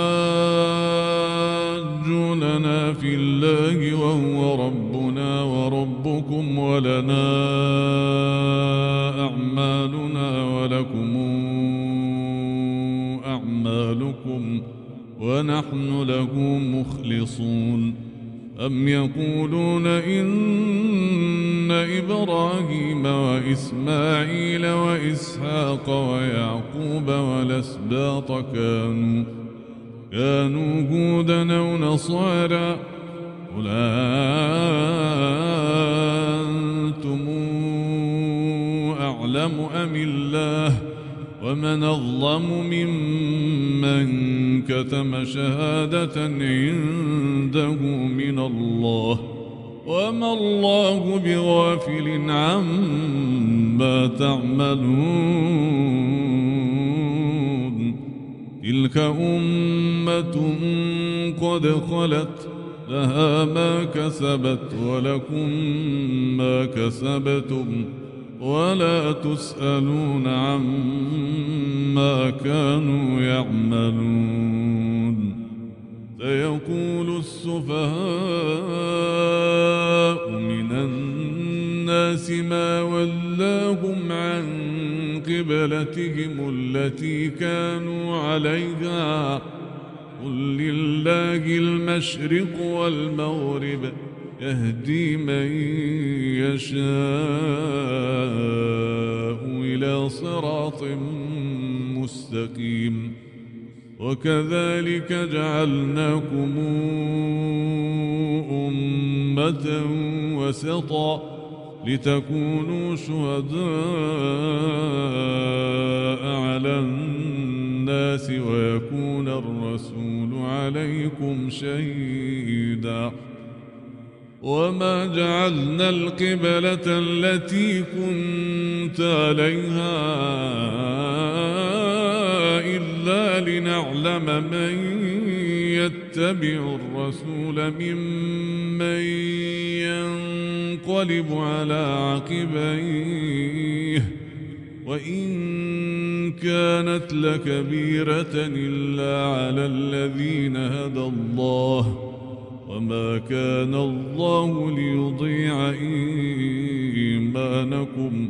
تحاجوننا في الله وهو ربنا وربكم ولنا أعمالنا ولكم أعمالكم ونحن له مخلصون أم يقولون إن إبراهيم وإسماعيل وإسحاق ويعقوب والأسباط كانوا هودا أو نصارى قل أنتم أعلم أم الله ومن أظلم ممن كتم شهادة عنده من الله وما الله بغافل عما تعملون تلك أمة قد خلت لها ما كسبت ولكم ما كسبتم ولا تسألون عما كانوا يعملون سيقول السفهاء من الناس ما ولاهم عن قبلتهم التي كانوا عليها قل لله المشرق والمغرب يهدي من يشاء إلى صراط مستقيم وكذلك جعلناكم أمة وسطا لتكونوا شهداء على الناس ويكون الرسول عليكم شهيدا وما جعلنا القبلة التي كنت عليها إلا لنعلم من يتبع الرسول ممن ينقلب على عقبيه وإن كانت لكبيرة إلا على الذين هدى الله وما كان الله ليضيع إيمانكم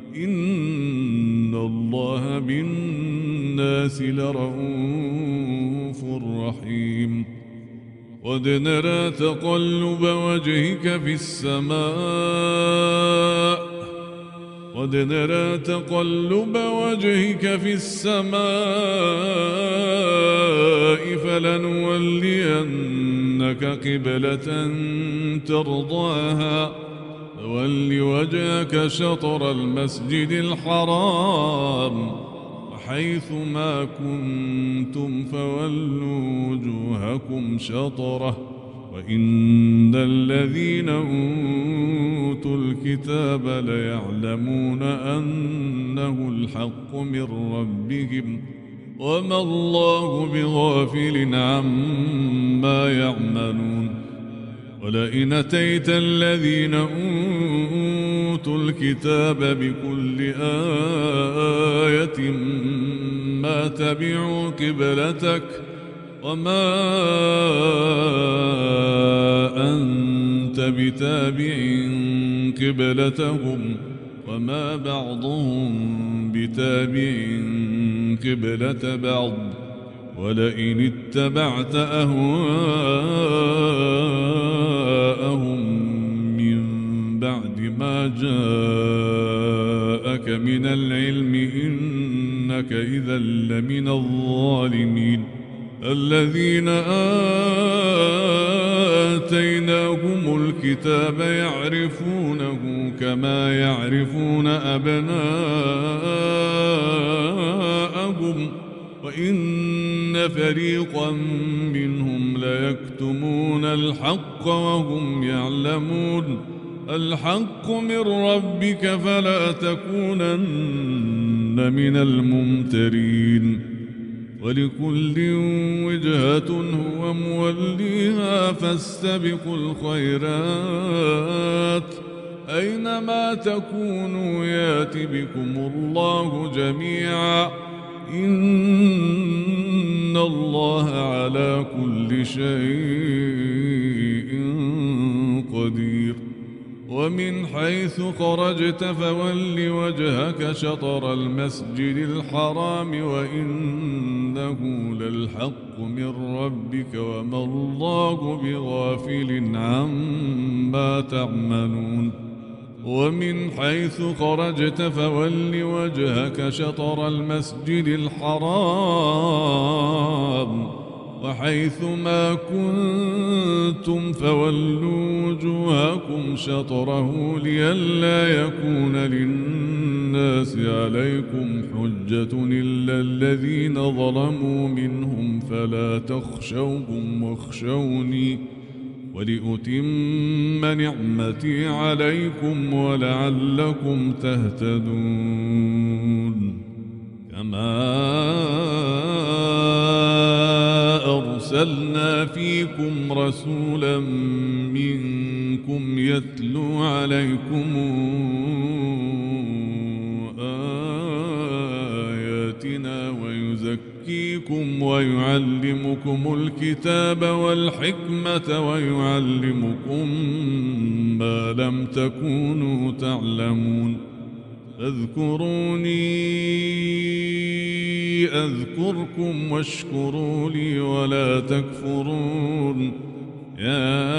إن الله بالناس لرءوف رحيم قد نرى تقلب وجهك في السماء فلنولينك قبلة ترضاها فول وجهك شطر المسجد الحرام وحيث ما كنتم فولوا وجوهكم شطره وإن الذين أوتوا الكتاب ليعلمون أنه الحق من ربهم وما الله بغافل عما يعملون ولئن أتيت الذين أوتوا الكتاب بكل آية ما تبعوا قبلتك وما أنت بتابع قبلتهم وما بعضهم بتابع قبلة بعض ولئن اتبعت أهواءهم من بعد ما جاءك من العلم إنك إذا لمن الظالمين الذين آتيناهم الكتاب يعرفونه كما يعرفون أبناءهم وإن فريقا منهم ليكتمون الحق وهم يعلمون الحق من ربك فلا تكونن من الممترين ولكل وجهة هو موليها فاستبقوا الخيرات أينما تكونوا يات بكم الله جميعا إن الله على كل شيء قدير ومن حيث خرجت فول وجهك شطر المسجد الحرام وإنه للحق من ربك وما الله بغافل عما تعملون ومن حيث خرجت فول وجهك شطر المسجد الحرام وحيث ما كنتم فولوا وجوهكم شطره لئلا يكون للناس عليكم حجة إلا الذين ظلموا منهم فلا تخشوهم واخشوني ولأتم نعمتي عليكم ولعلكم تهتدون كما أرسلنا فيكم رسولا منكم يتلو عليكم آياتنا ويزكيكم ويعلمكم الكتاب والحكمة ويعلمكم ما لم تكونوا تعلمون فاذكروني أذكركم واشكروا لي ولا تكفرون يا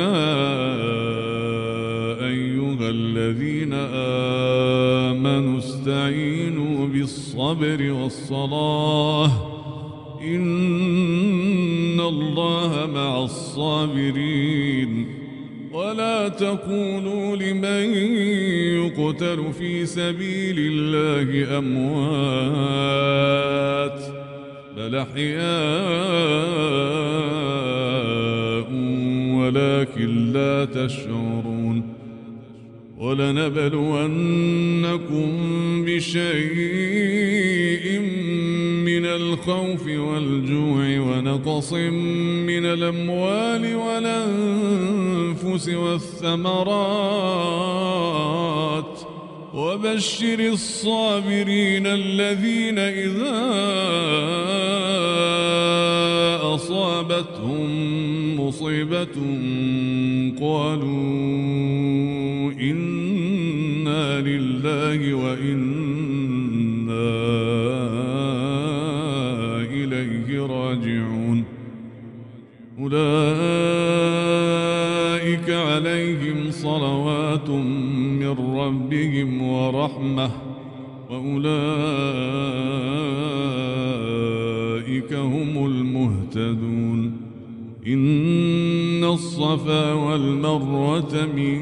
أيها الذين آمنوا استعينوا بالصبر والصلاة إن الله مع الصابرين ولا تقولوا لمن يقتل في سبيل الله أموات بل أحياء ولكن لا تشعرون ولنبلونكم بشيء من من الخوف والجوع ونقص من الأموال والأنفس والثمرات وبشر الصابرين الذين إذا أصابتهم مصيبة قالوا إنا لله وإنا إليه راجعون أولئك عليهم صلوات من ربهم ورحمة وأولئك هم المهتدون إن الصفا والمروة من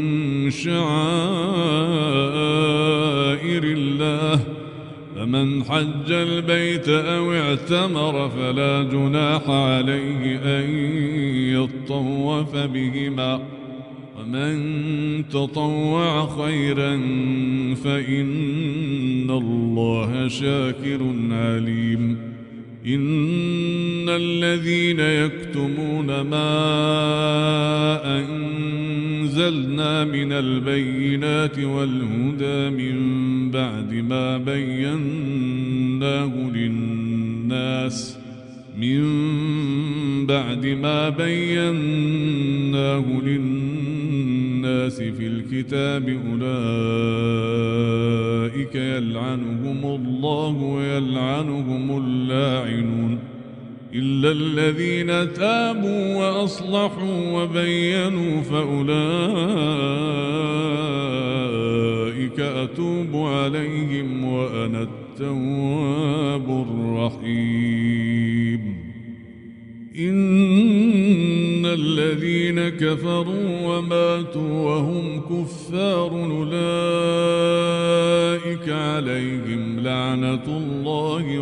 شعائر الله فمن حج البيت أو اعتمر فلا جناح عليه أن يطوف بهما ومن تطوع خيرا فإن الله شاكر عليم إن الذين يكتمون ما أنزلنا من البينات والهدى من بعد ما بيناه للناس في الكتاب أولئك يلعنهم الله ويلعنهم اللاعنون إلا الذين تابوا وأصلحوا وبينوا فأولئك أتوب عليهم وأنا التواب الرحيم إن الذين كفروا وماتوا وهم كفار أولئك عليهم لعنة الله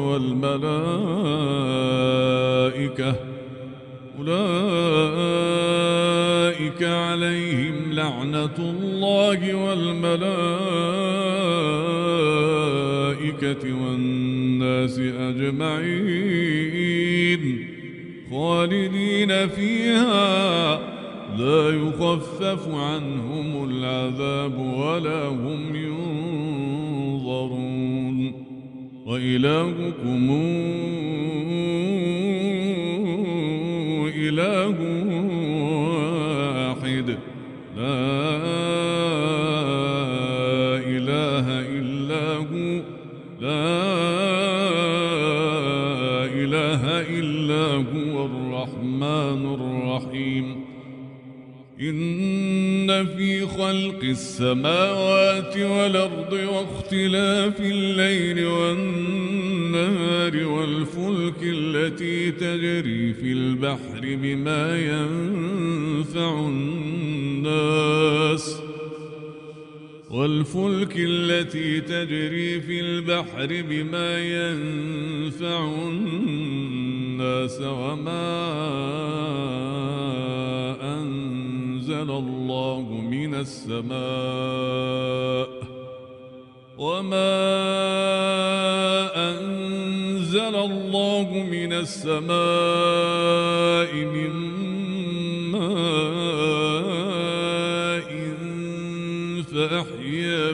والملائكة والناس أجمعين خالدين فيها لا يخفف عنهم العذاب ولا هم ينظرون وإلهكم إله واحد لا إله إلا هو الرحمن الرحيم إن في خلق السماوات والأرض واختلاف الليل والنهار والفلك التي تجري في البحر بما ينفع الناس وما أنزل الله من السماء من ماء فأحيا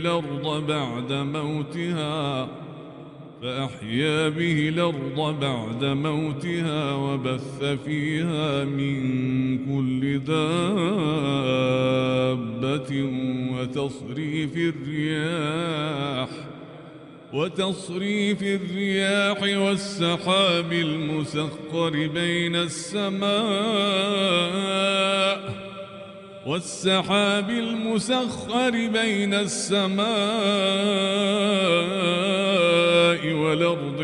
به الأرض بعد موتها وبث فيها من كل دابة وتصريف الرياح والسحاب المسخر بين السماء والأرض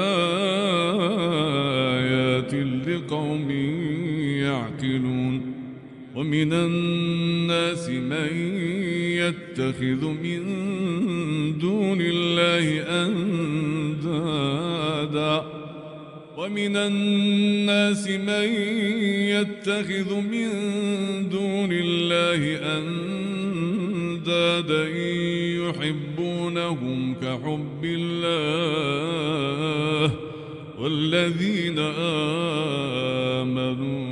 لآيات لقوم يعقلون ومن الناس من يتخذ من دون الله أندادا ومن الناس من يتخذ من دون الله أندادا يحبونهم كحب الله والذين آمنوا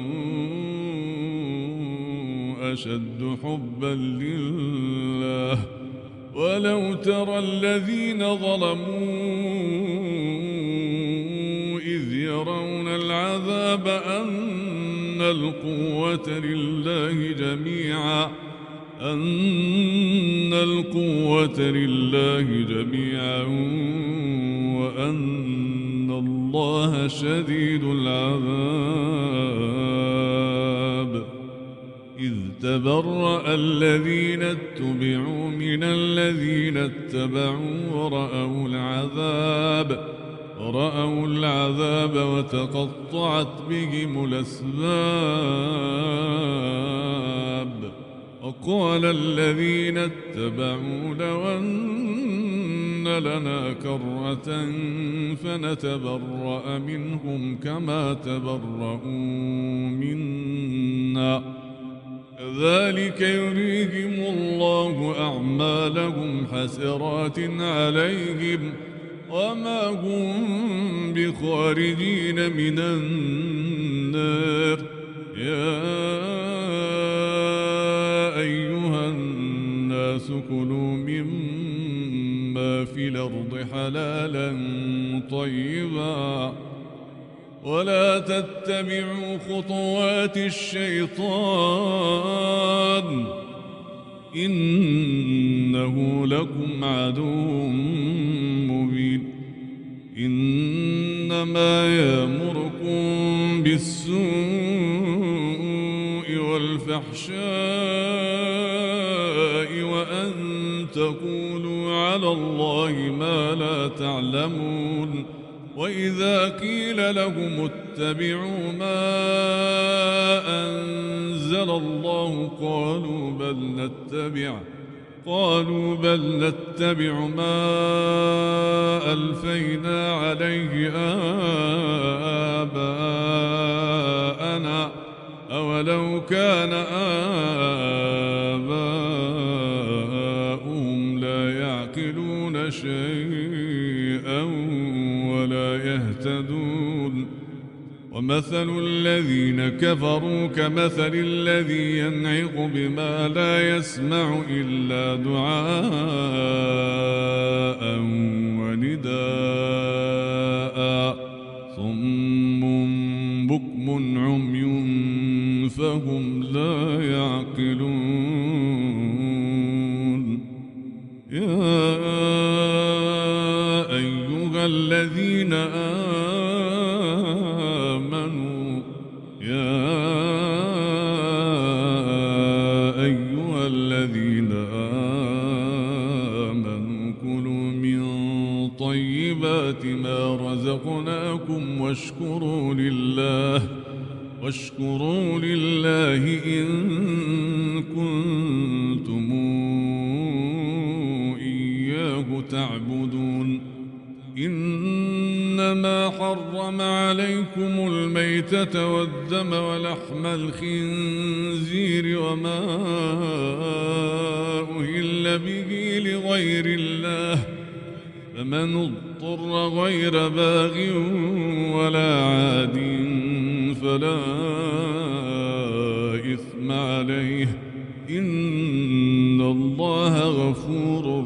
أشد حبا لله ولو ترى الذين ظلموا إذ يرون العذاب أن القوة لله جميعا وأن الله شديد العذاب إذ تبرأ الذين اتبعوا من الذين اتبعوا ورأوا العذاب وتقطعت بهم الأسباب وقال الذين اتبعوا لو أن لنا كرة فنتبرأ منهم كما تبرؤوا منا كذلك يريهم الله أعمالهم حسرات عليهم وما هم بخارجين من النار يا أيها الناس كلوا مما في الأرض حلالا طيبا ولا تتبعوا خطوات الشيطان إنه لكم عدو مبين إنما يأمركم بالسوء والفحشاء وأن تقولوا على الله ما لا تعلمون وإذا قيل لهم اتبعوا ما أنزل الله قالوا بل نتبع ما ألفينا عليه آباءنا أولو كان آباؤهم لا يعقلون شيئا ولا يهتدون ومثل الذين كفروا كمثل الذي ينعق بما لا يسمع إلا دعاء ونداء صم بكم عمي فهم لا يعقلون يا أيها الذين آمنوا كلوا من طيبات ما رزقناكم واشكروا لله إن كنتم إياه تعبدون إنما حرم عليكم الميتة والدم ولحم الخنزير وما أهل به لغير الله فمن اضطر غير باغ ولا عاد فلا إثم عليه إن الله غفور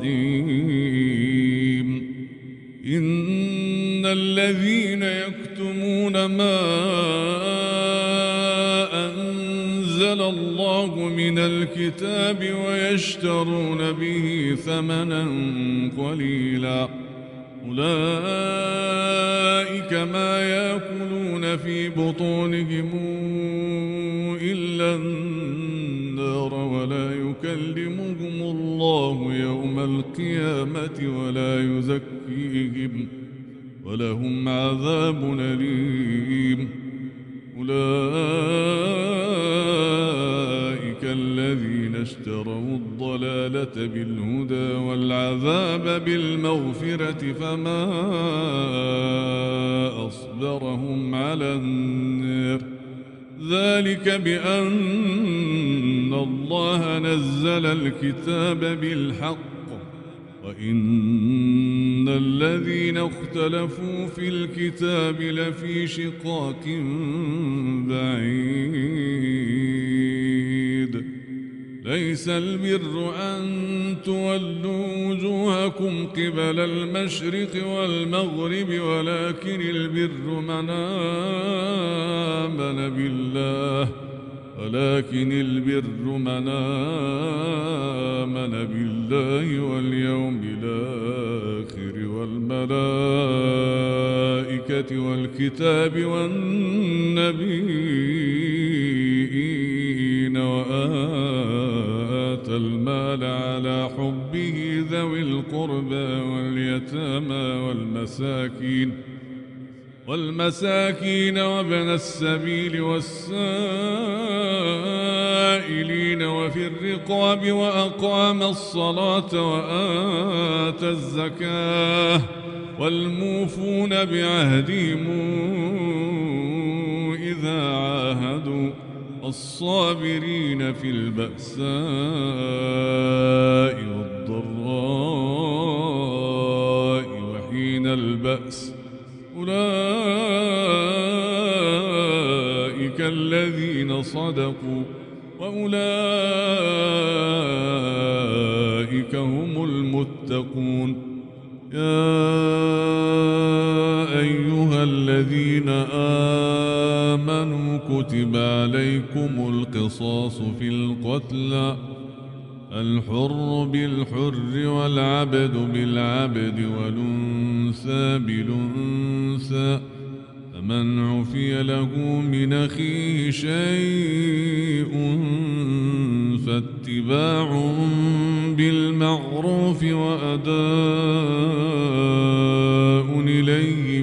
رحيم إن الذين يكتمون ما أنزل الله من الكتاب ويشترون به ثمنا قليلا أولئك ما يأكلون في بطونهم إلا النار ولا يكلمهم الله يوم القيامة ولا يزكيهم ولهم عذاب أليم أولئك الذين اشتروا الضلالة بالهدى والعذاب بالمغفرة فما أصبر وأصبرهم على النار. ذلك بأن الله نزل الكتاب بالحق وإن الذين اختلفوا في الكتاب لفي شقاق بعيد. ليس البر أن تولوا وجوهكم قبل المشرق والمغرب ولكن البر من آمن بالله واليوم الآخر والملائكة والكتاب والنبيين وآتى المال على حبه ذوي القربى واليتامى والمساكين وابن السبيل والسائلين وفي الرقاب وأقام الصلاة وآتى الزكاة والموفون بعهدهم إذا عاهدوا الصابرين في البأساء والضراء وحين البأس أولئك الذين صدقوا وأولئك هم المتقون. يا أيها الذين آمنوا كتب عليكم القصاص في القتلى الحر بالحر والعبد بالعبد والأنثى بالأنثى فمن عفي له من أخيه شيء فاتباع بالمعروف وأداء إليه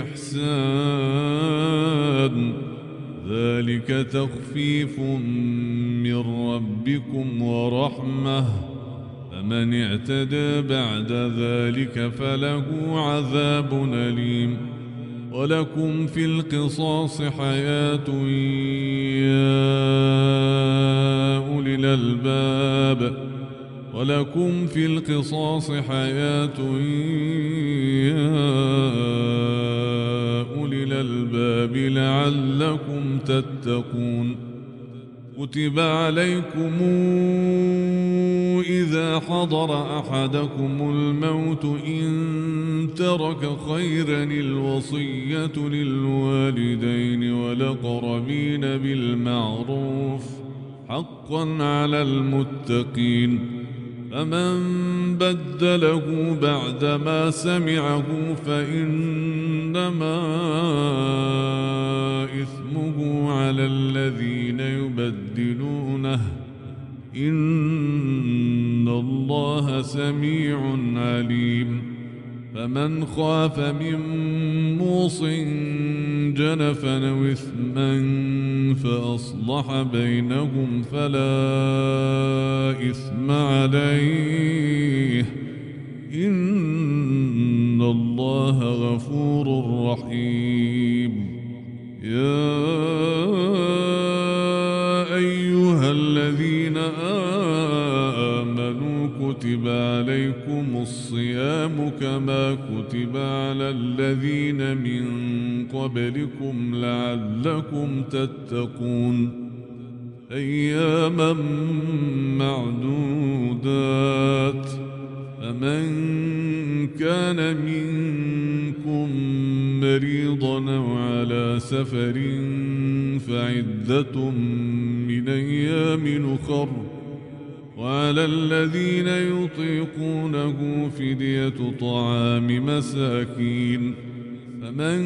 بإحسان ذلك تخفيف من ربكم ورحمة فمن اعتدى بعد ذلك فله عذاب أليم. ولكم في القصاص حياة يا أولي الألباب ولكم في القصاص حياة يا أولي الألباب لعلكم تتقون. كتب عليكم إذا حضر أحدكم الموت إن ترك خيرا الوصية للوالدين والأقربين بالمعروف حقا على المتقين. فمن بدله بعدما سمعه فإنما إثمه على الذين يبدلونه إن الله سميع عليم. فمن خاف من موص جنفا أو إثما فأصلح بينهم فلا إثم عليه إن الله غفور رحيم. يا أيها الذين آمنوا كتب عليكم الصيام كما كتب على الذين من قبلكم لعلكم تتقون. أياما معدودات فمن كان منكم مريضا أو على سفر فعدة من أيام أخر وعلى الذين يطيقونه فدية طعام مساكين فمن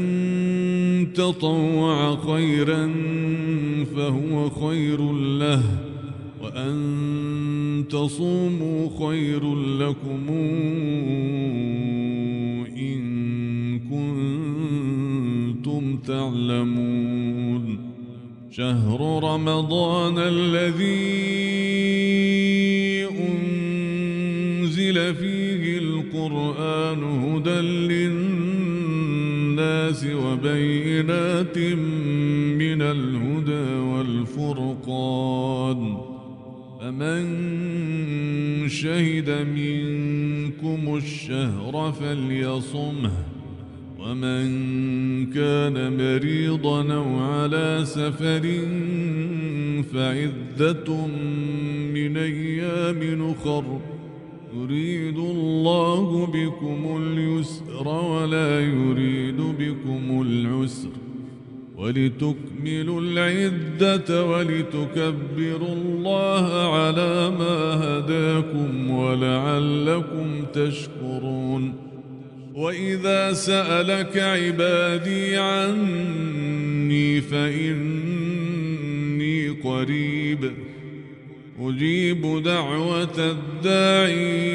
تطوع خيرا فهو خير له وأن تصوموا خير لكم إن كنتم تعلمون. شهر رمضان الذي أنزل فيه القرآن هدى للناس للناس وبينات من الهدى والفرقان، فمن شهد منكم الشهر فليصمه، ومن كان مريضا أو على سفر فعدة من أيام أخر، يريد الله بكم اليسر ولا يريد بكم العسر، ولتكملوا العدة ولتكبروا الله على ما هداكم ولعلكم تشكرون. وإذا سألك عبادي عني فإني قريب أجيب دعوة الداعي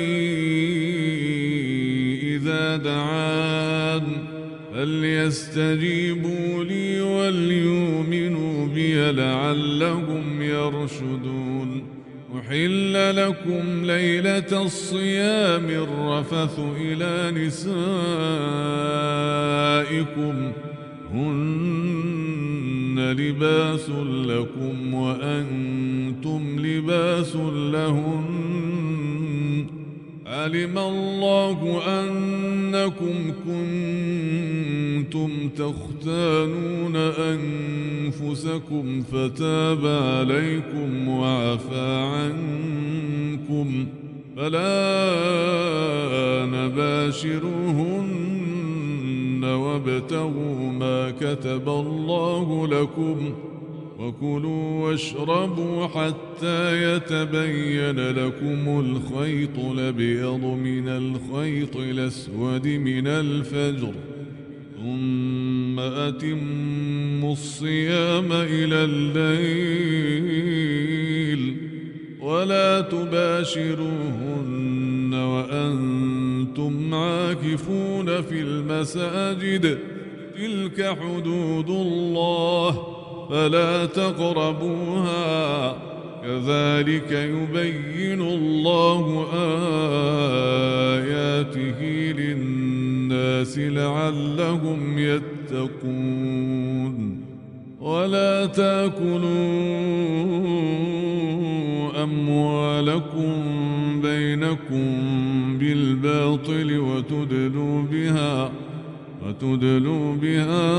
إذا دعان، فليستجيبوا لي وليؤمنوا بي لعلهم يرشدون. أحل لكم ليلة الصيام الرفث إلى نسائكم هن لباس لكم وأنتم لباس لهن، علم الله أنكم كنتم تختانون أنفسكم فتاب عليكم وعفى عنكم، فالآن باشروهن وابتغوا ما كتب الله لكم، وكلوا واشربوا حتى يتبين لكم الخيط الأبيض من الخيط الأسود من الفجر، ثم أتموا الصيام إلى الليل، ولا تباشروهن وأنتم عاكفون في المساجد، تلك حدود الله فلا تقربوها، كذلك يبين الله آياته للناس لعلهم يتقون. ولا تأكلوا أموالكم بينكم بالباطل وتدلوا بها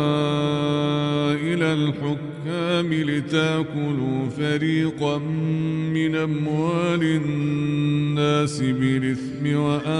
إلى الحكام لتأكلوا فريقا من أموال الناس بالإثم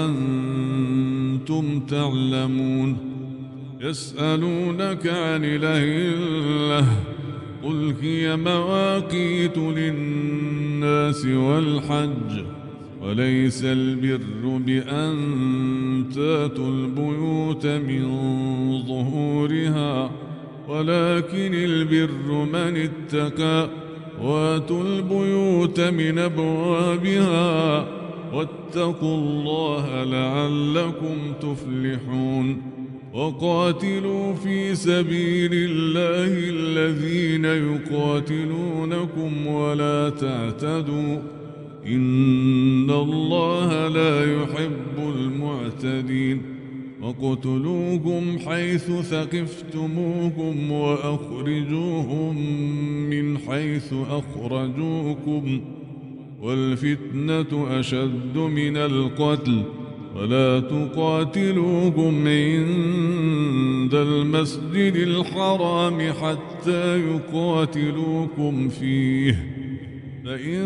وأنتم تعلمون. يسألونك عن الأهلة قل هي مواقيت للناس والحج، وليس البر بأن تاتوا البيوت من ظهورها، ولكن البر من اتقى، واتوا البيوت من أبوابها، واتقوا الله لعلكم تفلحون. وقاتلوا في سبيل الله الذين يقاتلونكم ولا تعتدوا، إن الله لا يحب المعتدين. وقتلوهم حيث ثقفتموهم وأخرجوهم من حيث أخرجوكم، والفتنة أشد من القتل، ولا تقاتلوهم عند المسجد الحرام حتى يقاتلوكم فيه، فإن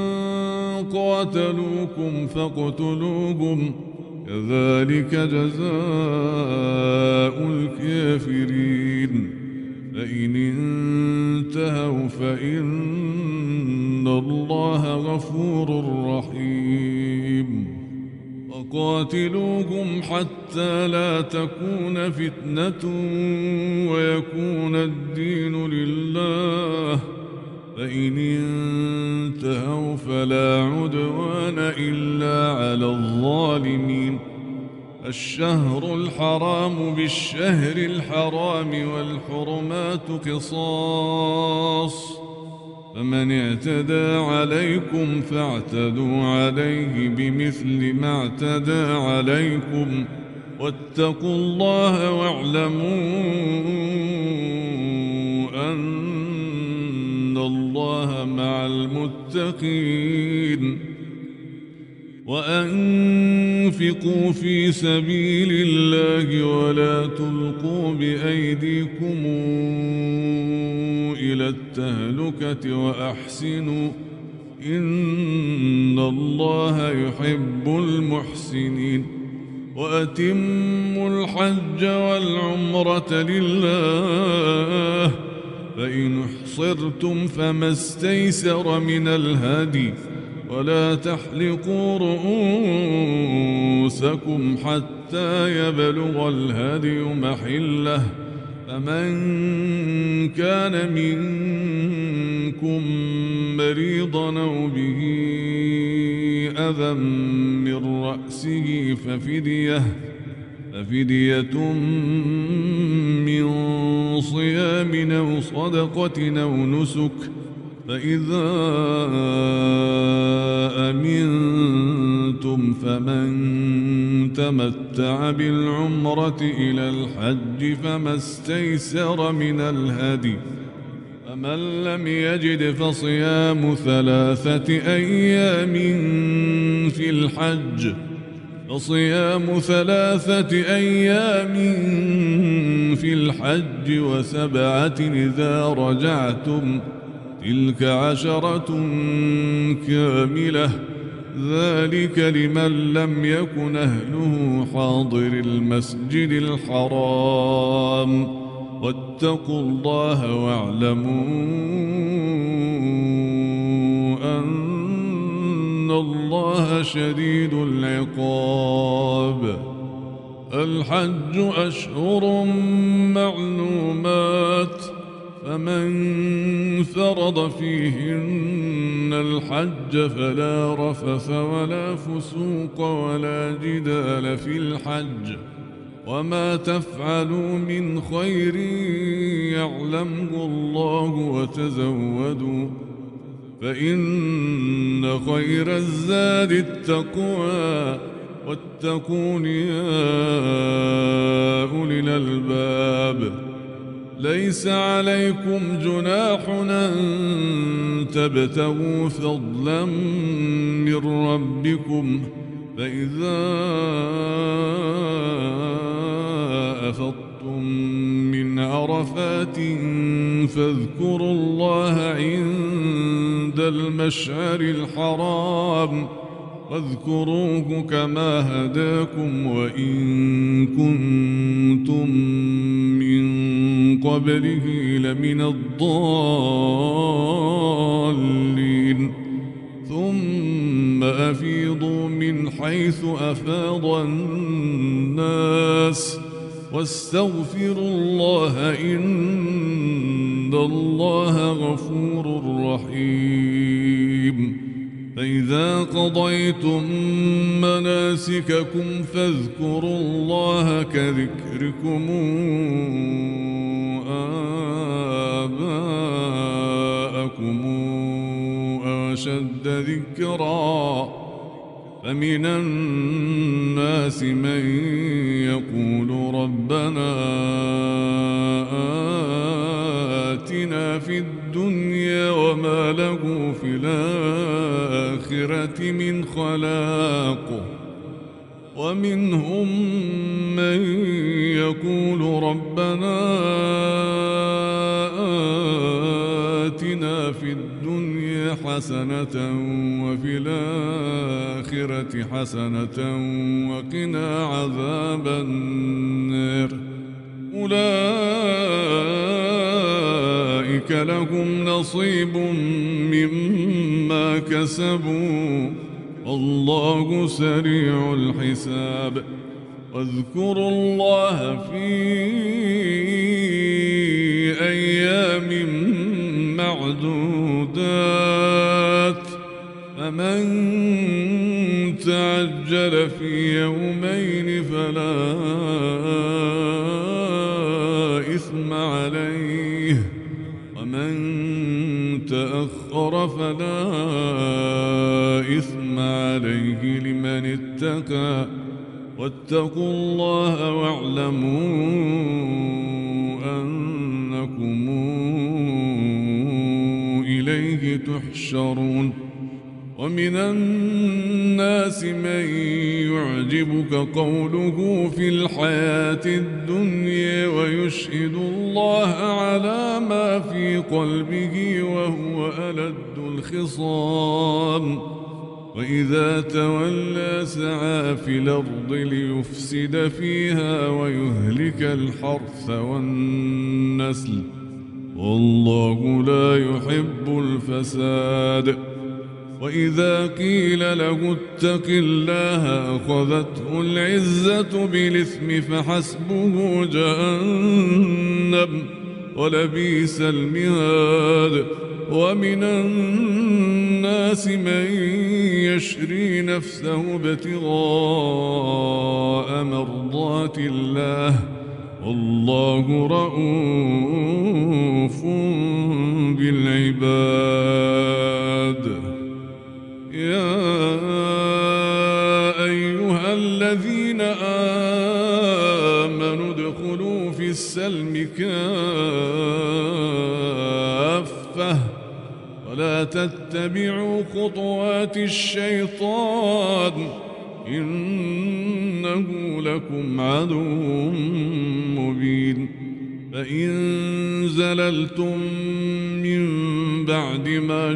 قاتلوكم فاقتلوهم، كذلك جزاء الكافرين. فإن انتهوا فإن الله غفور رحيم. وقاتلوهم حتى لا تكون فتنة ويكون الدين لله، فإن انتهوا فلا عدوان إلا على الظالمين. الشهر الحرام بالشهر الحرام والحرمات قصاص، فمن اعتدى عليكم فاعتدوا عليه بمثل ما اعتدى عليكم، واتقوا الله واعلموا أن الله مع المتقين وأنفقوا في سبيل الله ولا تلقوا بأيديكم إلى التهلكة وأحسنوا إن الله يحب المحسنين وأتموا الحج والعمرة لله فإن احصرتم فما استيسر من الهدي ولا تحلقوا رؤوسكم حتى يبلغ الهدي محله فمن كان منكم مريضا أو به أذى من رأسه ففدية من صيام أو صدقة أو نسك فإذا أمنتم فمن تمتع بالعمرة إلى الحج فما استيسر من الهدي فمن لم يجد فصيام 3 أيام في الحج و7 إذا رجعتم تلك 10 كاملة ذلك لمن لم يكن أهله حاضر المسجد الحرام واتقوا الله واعلموا أن الله شديد العقاب الحج أشهر معلومات فمن فرض فيهن الحج فلا رفث ولا فسوق ولا جدال في الحج وما تفعلوا من خير يعلمه الله وتزودوا فإن خير الزاد التقوى واتقون يا أولي الألباب ليس عليكم جناح أن تبتغوا فضلا من ربكم فإذا أفضتم من عرفات فاذكروا الله عند المشعر الحرام واذكروه كما هداكم وإن كنتم من قبله لمن الضالين ثم أفيضوا من حيث أفاض الناس واستغفروا الله إن الله غفور رحيم فإذا قضيتم مناسككم فاذكروا الله كذكركم آباءكم أو أشد ذكرا فمن الناس من يقول ربنا آتنا في الدنيا وما له في الآخرة من خلاق ومنهم من يقول ربنا آتنا في الدنيا حسنة وفي الآخرة حسنة وقنا عذاب النار أولئك لهم نصيب مما كسبوا والله سريع الحساب واذكروا الله في أيام معدودات فمن تعجل في يومين فلا إثم عليه ومن تأخر فلا إثم عليه لمن اتقى واتقوا الله واعلموا أنكم إليه تحشرون ومن الناس من يعجبك قوله في الحياة الدنيا ويشهد الله على ما في قلبه وهو ألد الخصام وإذا تولى سعى في الأرض ليفسد فيها ويهلك الحرث والنسل والله لا يحب الفساد وإذا قيل له اتق الله أخذته العزة بالإثم فحسبه جهنم ولبئس المهاد ومن الناس من يشري نفسه ابتغاء مرضات الله والله رؤوف بالعباد يا أيها الذين آمنوا ادخلوا في السلم كافة ولا تتبعوا خطوات الشيطان إنه لكم عدو مبين فإن زللتم من بعد ما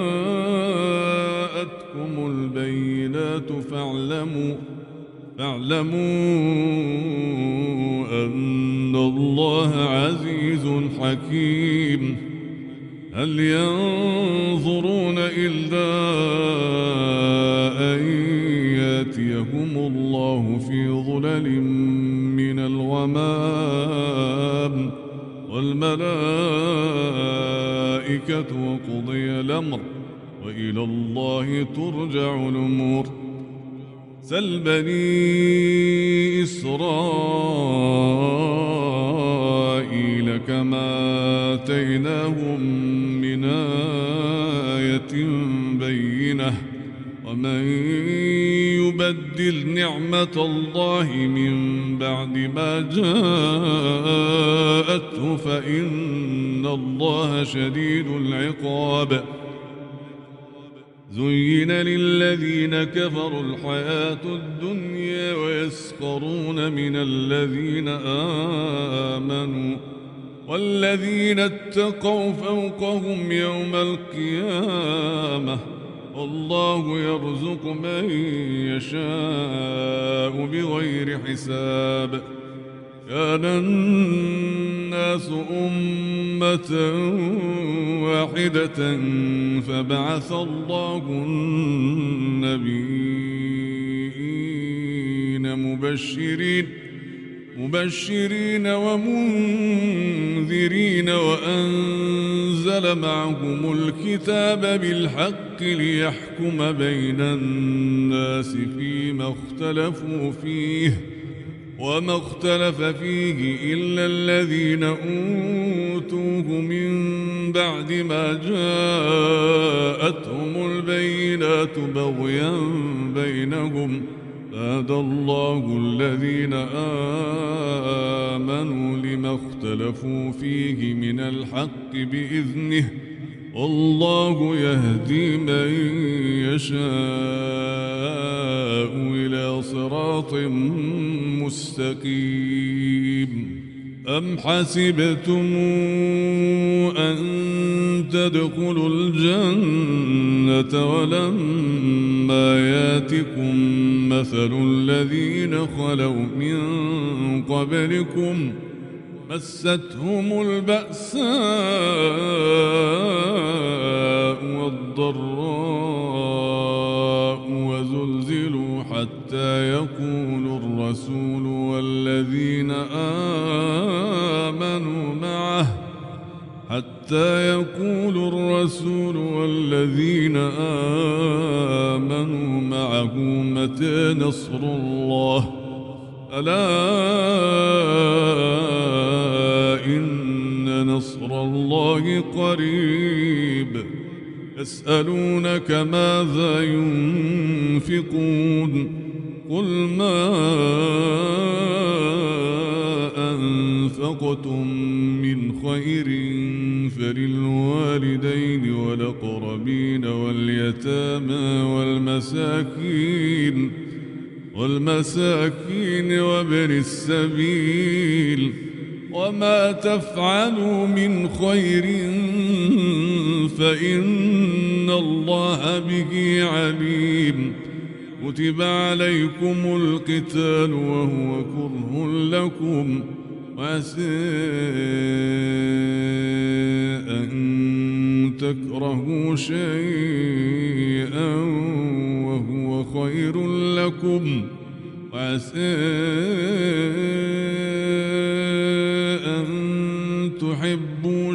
جاءتكم البينات فاعلموا أن الله عزيز حكيم هل ينظرون إلا أن يأتيهم الله في ظلل من الغمام والملائكة وقضي الأمر وإلى الله ترجع الأمور سل بني إسرائيل كما آتيناهم من آية بينة ومن يبدل نعمة الله من بعد ما جاءته فإن الله شديد العقاب زين للذين كفروا الحياة الدنيا ويسخرون من الذين آمنوا والذين اتقوا فوقهم يوم القيامة والله يرزق من يشاء بغير حساب كان الناس أمة واحدة فبعث الله النبيين مبشرين ومنذرين وأنزل معهم الكتاب بالحق ليحكم بين الناس فيما اختلفوا فيه وما اختلف فيه إلا الذين أوتوه من بعد ما جاءتهم البينات بغيا بينهم فهدى الله الذين آمنوا لما اختلفوا فيه من الحق بإذنه والله يهدي من يشاء إلى صراط مستقيم أم حسبتم أن تدخلوا الجنة ولما ياتكم مثل الذين خلوا من قبلكم مستهم البأساء والضراء وزلزلوا حتى يقول الرسول والذين آمنوا معه متى نصر الله ألا إن نصر الله قريب يسألونك ماذا ينفقون قل ما أنفقتم من خير فللوالدين والأقربين واليتامى والمساكين وابن السبيل وما تفعلوا من خير فإن الله به عليم كتب عليكم القتال وهو كره لكم وعسى أن تكرهوا شيئا وهو خير لكم وعسى أن تحبوا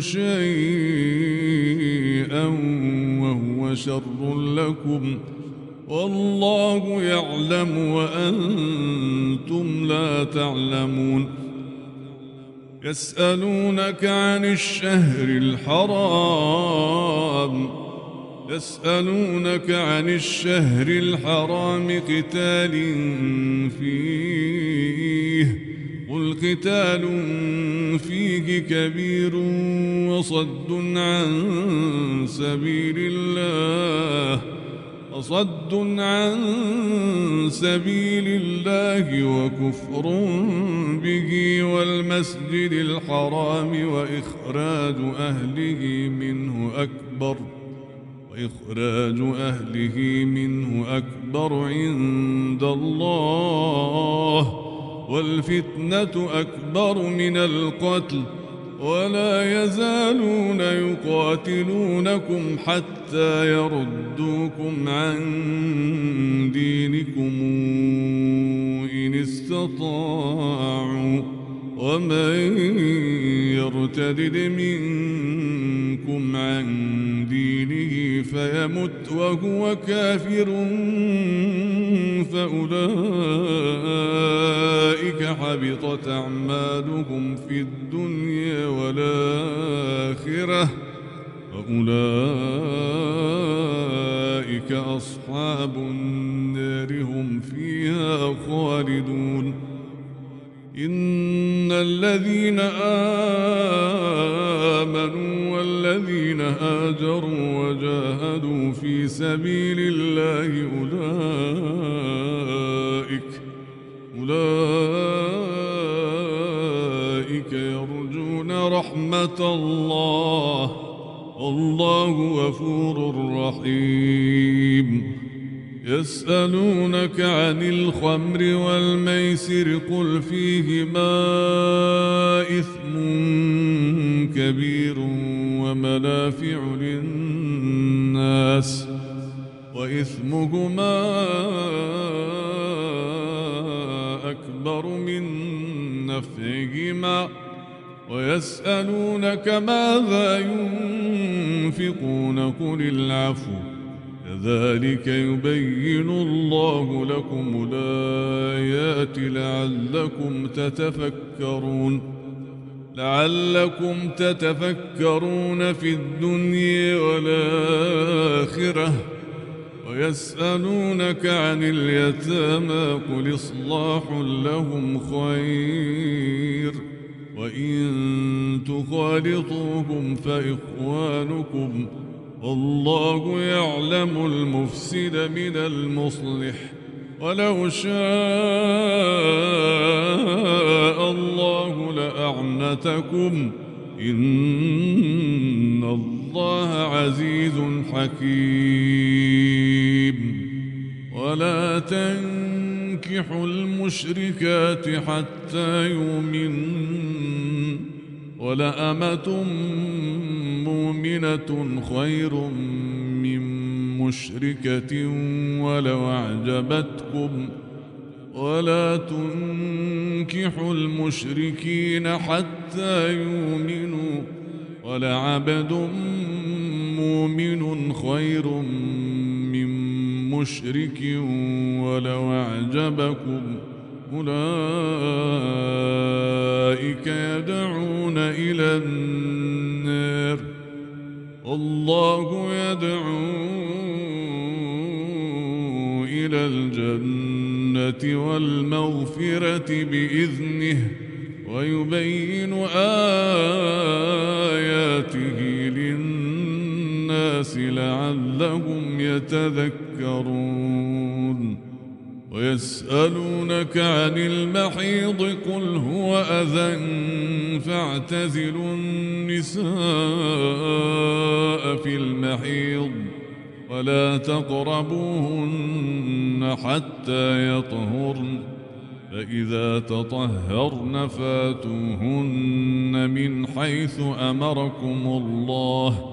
شيئا وهو شر لكم والله يعلم وأنتم لا تعلمون يسألونك عن الشهر الحرام قتال فيه قل قتال فيه كبير وصد عن سبيل الله وكفر به والمسجد الحرام وإخراج أهله منه أكبر عند الله والفتنة أكبر من القتل ولا يزالون يقاتلونكم حتى يردوكم عن دينكم إن استطاعوا ومن يرتد منكم عن دينه فيمت وهو كافر فأولئك حبطت أعمالهم في الدنيا والآخرة وأولئك أصحاب النار هم فيها خالدون إن الذين آمنوا والذين هاجروا وجاهدوا في سبيل الله أولئك يرجون رحمة الله والله غفور رحيم يسألونك عن الخمر والميسر قل فيهما إثم كبير ومنافع للناس وإثمهما أكبر من نفعهما ويسألونك ماذا ينفقون قل العفو كذلك يبين الله لكم الآيات لعلكم تتفكرون في الدنيا والآخرة ويسألونك عن اليتامى قل إصلاح لهم خير وإن تخالطوهم فإخوانكم والله يعلم المفسد من المصلح ولو شاء الله لأعنتكم إن الله عزيز حكيم ولا تنكحوا المشركات حتى يؤمنن ولأمة مؤمنة خير من مشركة ولو أعجبتكم ولا تنكحوا المشركين حتى يؤمنوا ولعبد مؤمن خير من مشرك ولو أعجبكم أولئك يدعون إلى النار والله يدعو إلى الجنة النعمة والمغفرة بإذنه ويبين آياته للناس لعلهم يتذكرون ويسألونك عن المحيض قل هو أذى فاعتزلوا النساء في المحيض ولا تقربوهن حتى يطهرن فإذا تطهرن فاتوهن من حيث أمركم الله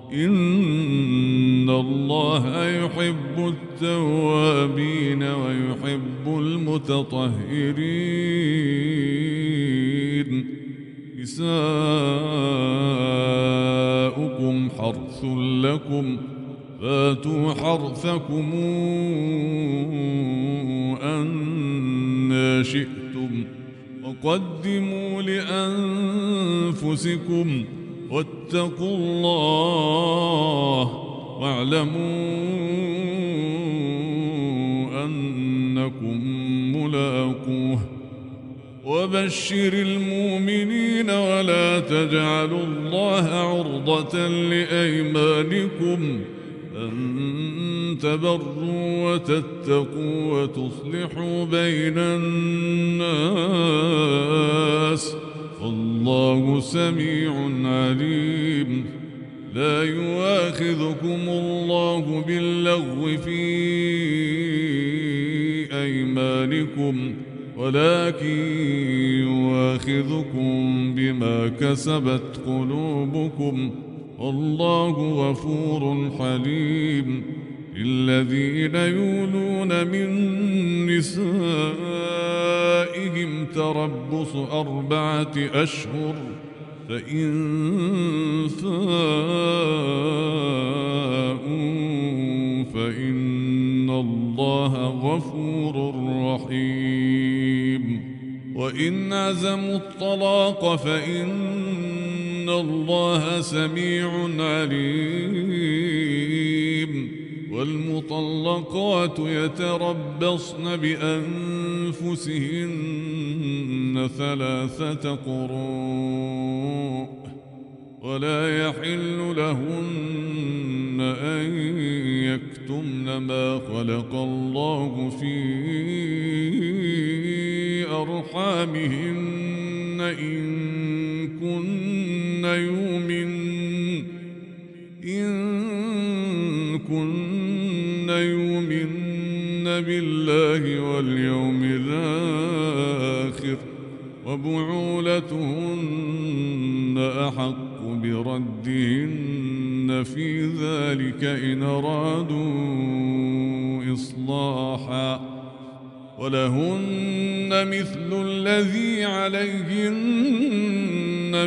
إن الله يحب التوابين ويحب المتطهرين نساؤكم حرث لكم فاتوا حرثكم أنى شئتم وقدموا لأنفسكم واتقوا الله واعلموا أنكم ملاقوه وبشر المؤمنين ولا تجعلوا الله عرضة لأيمانكم أن تبروا وتتقوا وتصلحوا بين الناس والله سميع عليم لا يؤاخذكم الله باللغو في أيمانكم ولكن يؤاخذكم بما كسبت قلوبكم والله غفور حليم الذين يولون من نسائهم تربص 4 أشهر فإن فاءوا فإن الله غفور رحيم وإن عزموا الطلاق فإن الله سميع عليم والمطلقات يتربصن بأنفسهن 3 قروء ولا يحل لهن أن يكتمن ما خلق الله في أرحامهن إن كن يؤمن بالله واليوم الآخر وبعولتهن أحق بردهن في ذلك إن أرادوا إصلاحا ولهن مثل الذي عليهن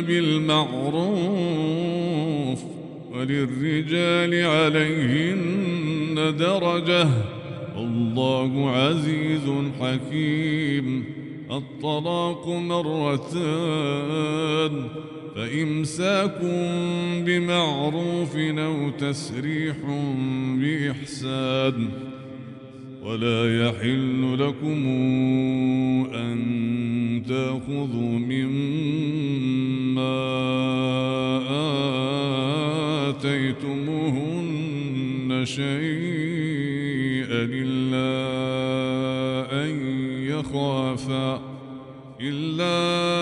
بالمعروف وللرجال عليهن درجة الله عزيز حكيم الطلاق 2 فإمساك بمعروف أو تسريح بإحسان ولا يحل لكم أن تأخذوا مما آتيتموهن شيئا إلا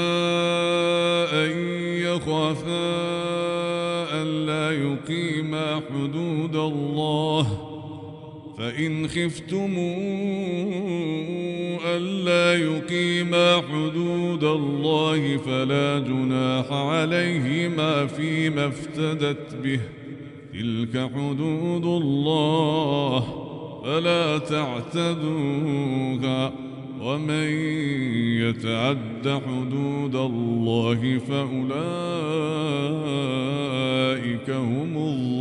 أن يخافا ألا يقيما حدود الله فإن خفتم ألا يقيما حدود الله فلا جناح عليهما فيما افتدت به تلك حدود الله فلا تعتدوها ومن يتعد حدود الله فأولئك هم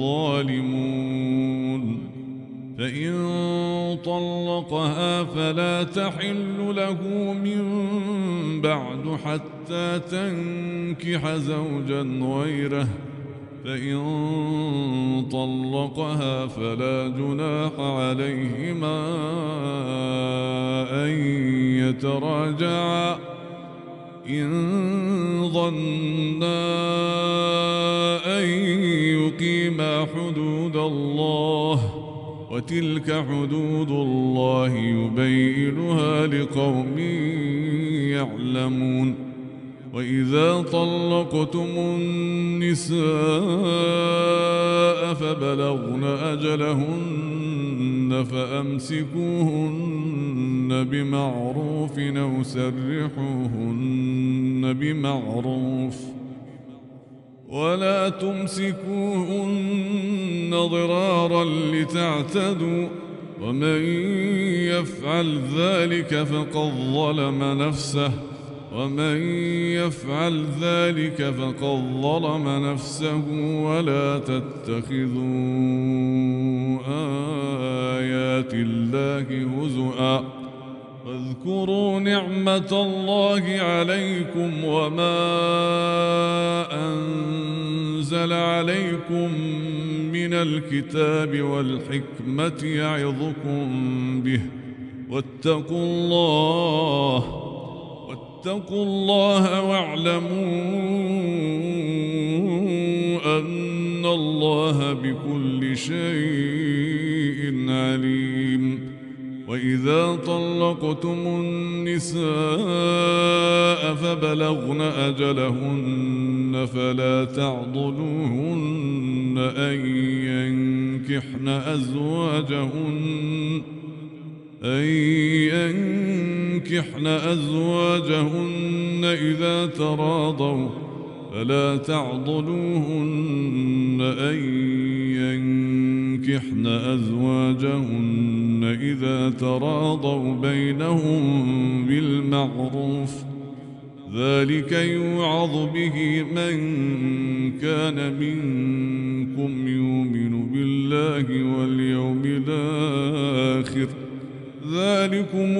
الظالمون فإن طلقها فلا تحل له من بعد حتى تنكح زوجا غيره فإن طلقها فلا جناح عليهما أن يتراجعا إن ظنا أن يقيما حدود الله، وتلك حدود الله يبينها لقوم يعلمون. وإذا طلقتم النساء فبلغن أجلهن فأمسكوهن بمعروف أو سرحوهن بمعروف، ولا تمسكوهن ضرارا لتعتدوا، ومن يفعل ذلك فقد ظلم نفسه، ولا تتخذوا آيات الله هزؤا، واذكروا نعمة الله عليكم وما أنزل عليكم من الكتاب والحكمة يعظكم به، واتقوا الله واعلموا أن الله بكل شيء عليم. وإذا طلقتم النساء فبلغن أجلهن فلا تعضلوهن أن ينكحن أزواجهن إذا تراضوا، فلا تعضلوهن أن ينكحن أزواجهن إذا تراضوا بينهم بالمعروف، ذلك يوعظ به من كان منكم يؤمن بالله واليوم الآخر، ذلكم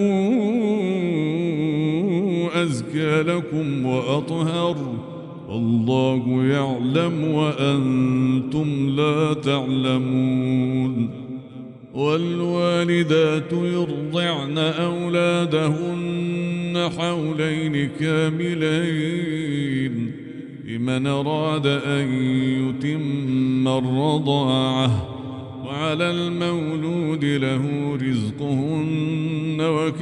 أزكى لكم وأطهر، والله يعلم وأنتم لا تعلمون. والوالدات يرضعن أولادهن حولين كاملين لمن أراد أن يتم الرضاعة، وعلى المولود له رزقهن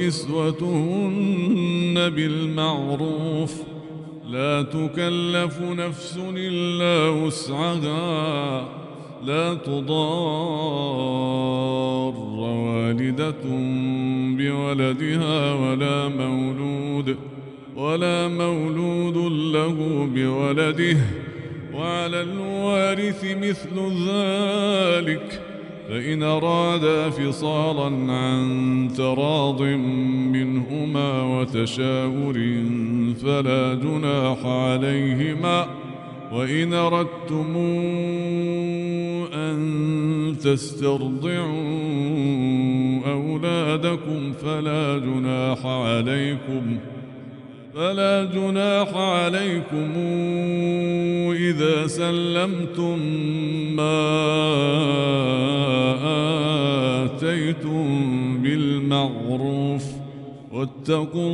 وكسوتهن بالمعروف، لا تكلف نفس إلا وسعها، لا تضار والدة بولدها ولا مولود له بولده، وعلى الوارث مثل ذلك، فإن أرادا فصالا عن تراض منهما وتشاور فلا جناح عليهما، وإن أردتم أن تسترضعوا أولادكم فلا جناح عليكم إذا سلمتم ما آتيتم بالمعروف، واتقوا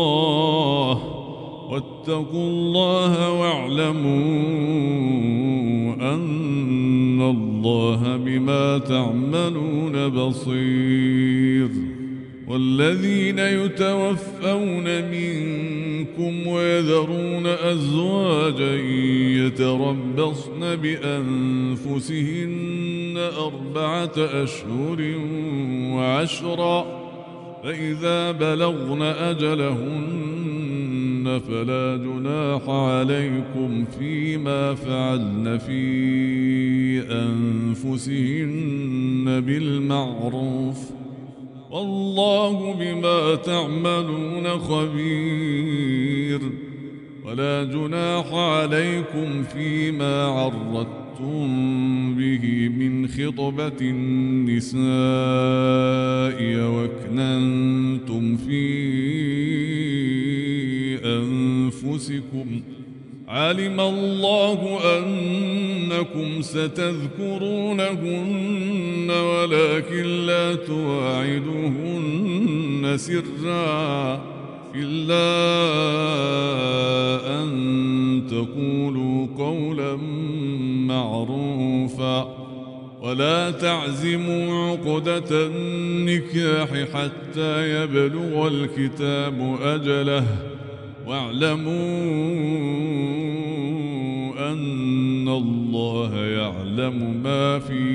الله واعلموا أن الله بما تعملون بصير. والذين يتوفون منكم ويذرون أزواجا يتربصن بأنفسهن 4 أشهر وعشرا، فإذا بلغن أجلهن فلا جناح عليكم فيما فعلن في أنفسهن بالمعروف، والله بما تعملون خبير. ولا جناح عليكم فيما عرضتم به من خطبة النساء وأكننتم في أنفسكم، علم الله أنكم ستذكرونهن ولكن لا تواعدوهن سرا إلا أن تقولوا قولا معروفا ولا تعزموا عقدة النكاح حتى يبلغ الكتاب أجله واعلموا أن الله يعلم ما في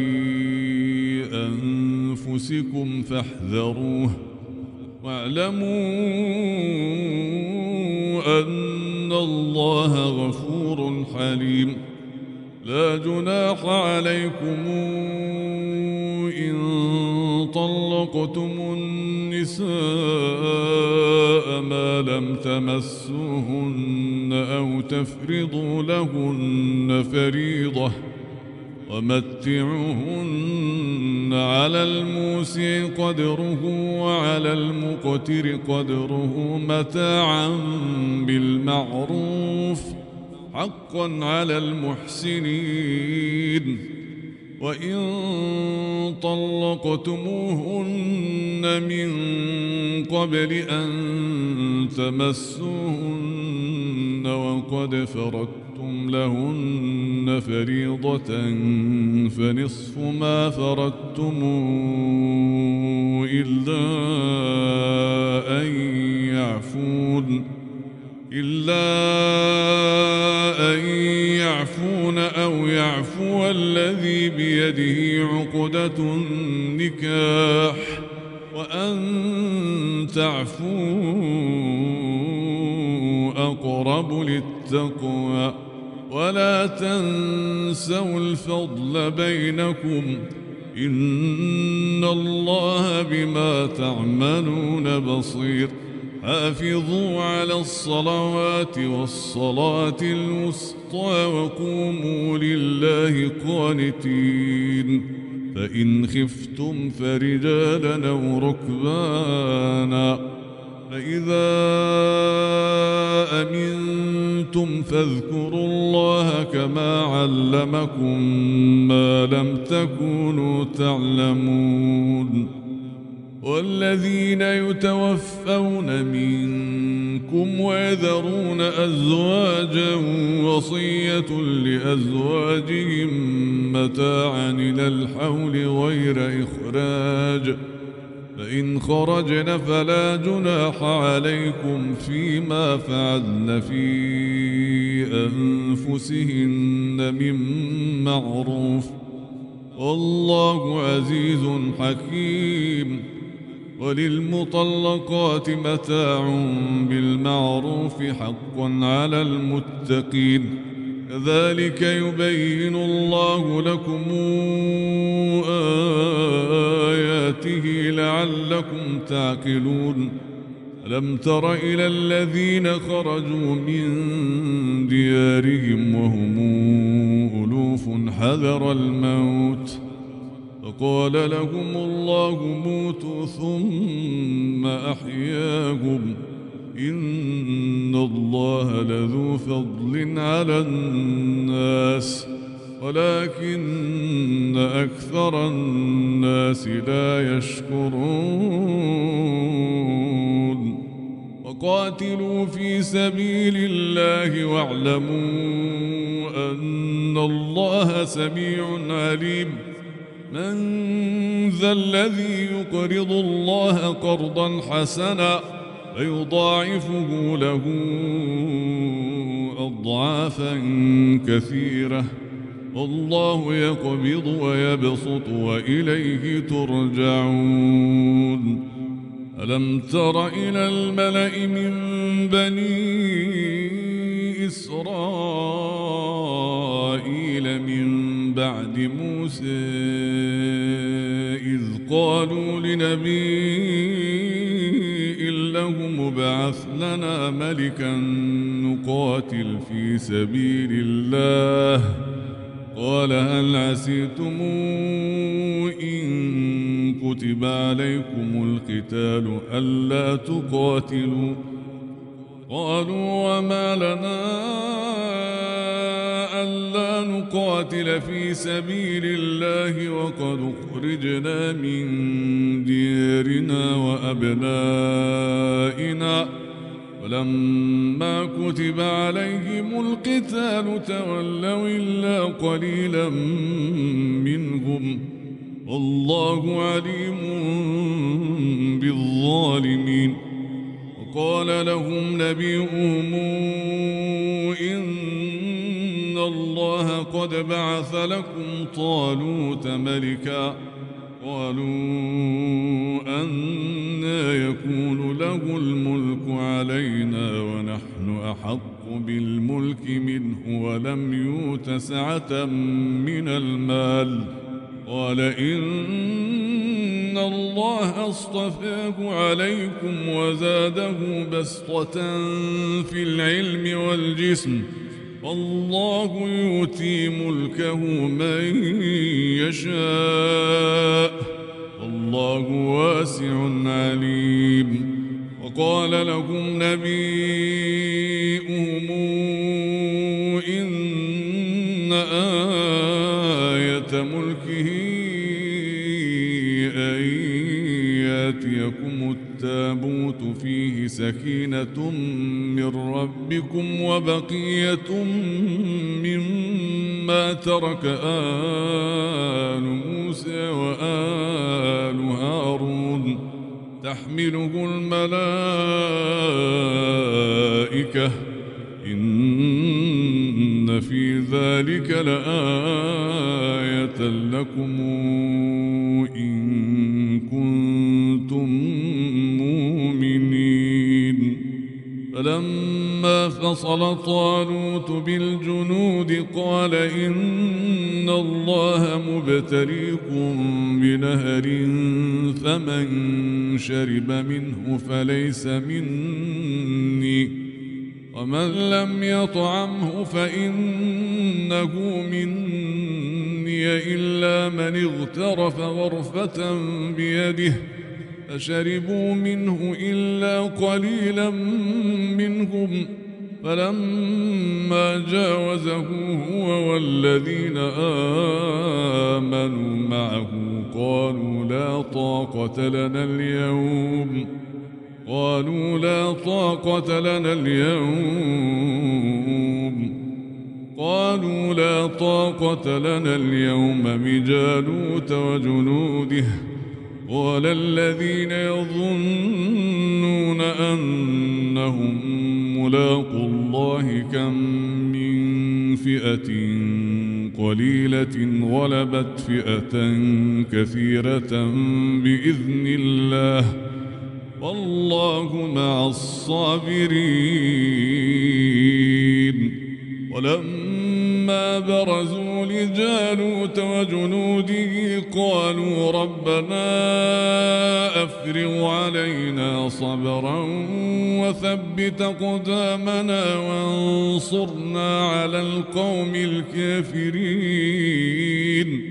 أنفسكم فاحذروه واعلموا أن الله غفور حليم لا جناح عليكم إن طلقتم النساء ما لم تمسوهن أو تفرضوا لهن فريضة ومتعوهن على الموسع قدره وعلى المقتر قدره متاعا بالمعروف حقا على المحسنين وإن طلقتموهن من قبل أن تمسوهن وقد فرضتم لهن فريضة فنصف ما فرضتم إلا أن يعفون أو يعفو الذي بيده عقدة النكاح وأن تعفوا أقرب للتقوى ولا تنسوا الفضل بينكم إن الله بما تعملون بصير حافظوا على الصلوات والصلاة الوسطى وقوموا لله قانتين فإن خفتم فرجالا أو ركبانا فإذا أمنتم فاذكروا الله كما علمكم ما لم تكونوا تعلمون والذين يتوفون منكم ويذرون أزواجا وصية لأزواجهم متاعا إلى الحول غير إخراج فإن خرجن فلا جناح عليكم فيما فعلن في أنفسهن من معروف والله عزيز حكيم وللمطلقات متاع بالمعروف حقا على المتقين كذلك يبين الله لكم آياته لعلكم تعقلون ألم تر إلى الذين خرجوا من ديارهم وهم ألوف حذر الموت فقال لهم الله موتوا ثم أحياهم إن الله لذو فضل على الناس ولكن أكثر الناس لا يشكرون وقاتلوا في سبيل الله واعلموا أن الله سميع عليم من ذا الذي يقرض الله قرضا حسنا فيضاعفه له أضعافا كثيرة والله يقبض ويبسط وإليه ترجعون ألم تر إلى الملأ من بني إسرائيل من بعد موسى إذ قالوا لنبي له مبعث لنا ملكا نقاتل في سبيل الله قال هل عسيتم إن كتب عليكم القتال ألا تقاتلوا قالوا وما لنا ألا نقاتل في سبيل الله وقد أخرجنا من ديارنا وأبنائنا ولما كتب عليهم القتال تولوا إلا قليلا منهم والله عليم بالظالمين. وقال لهم نبيهم إن الله قد بعث لكم طالوت ملكا قالوا أنى يكون له الملك علينا ونحن أحق بالملك منه ولم يؤت سعة من المال قال إن الله اصطفاه عليكم وزاده بسطة في العلم والجسم والله يؤتي ملكه من يشاء والله واسع عليم. وقال لهم نبيهم إن آية ملكه أن يأتيكم التابوت فيه سكينة من ربكم وبقية مما ترك آل موسى وآل هارون تحمله الملائكة إن في ذلك لآية لكم إن كنتم مؤمنين. فلما فصل طالوت بالجنود قال إن الله مبتليكم بنهر فمن شرب منه فليس مني ومن لم يطعمه فإنه مني إلا من اغترف غرفة بيده فشربوا منه إلا قليلا منهم فلما جاوزه هو والذين آمنوا معه قالوا لا طاقة لنا اليوم بجالوت وجنوده قال الذين يظنون أنهم ملاقو الله كم من فئة قليلة غلبت فئة كثيرة بإذن الله والله مع الصابرين. ولما برزوا لجالوت وجنوده قالوا ربنا أفرغ علينا صبرا وثبت أقدامنا وانصرنا على القوم الكافرين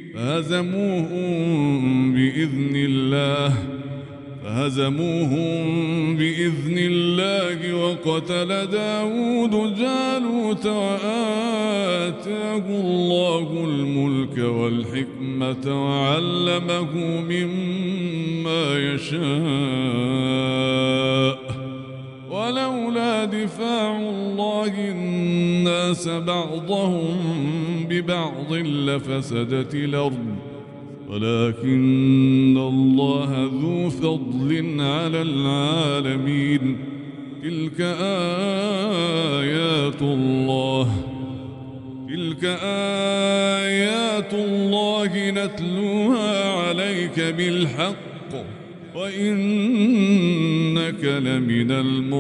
فهزموهم بإذن الله وقتل داود جالوت وآتاه الله الملك والحكمة وعلمه مما يشاء ولولا دفاع الله الناس بعضهم ببعض لفسدت الأرض ولكن الله ذو فضل على العالمين. تلك آيات الله نتلوها عليك بالحق وإنك لمن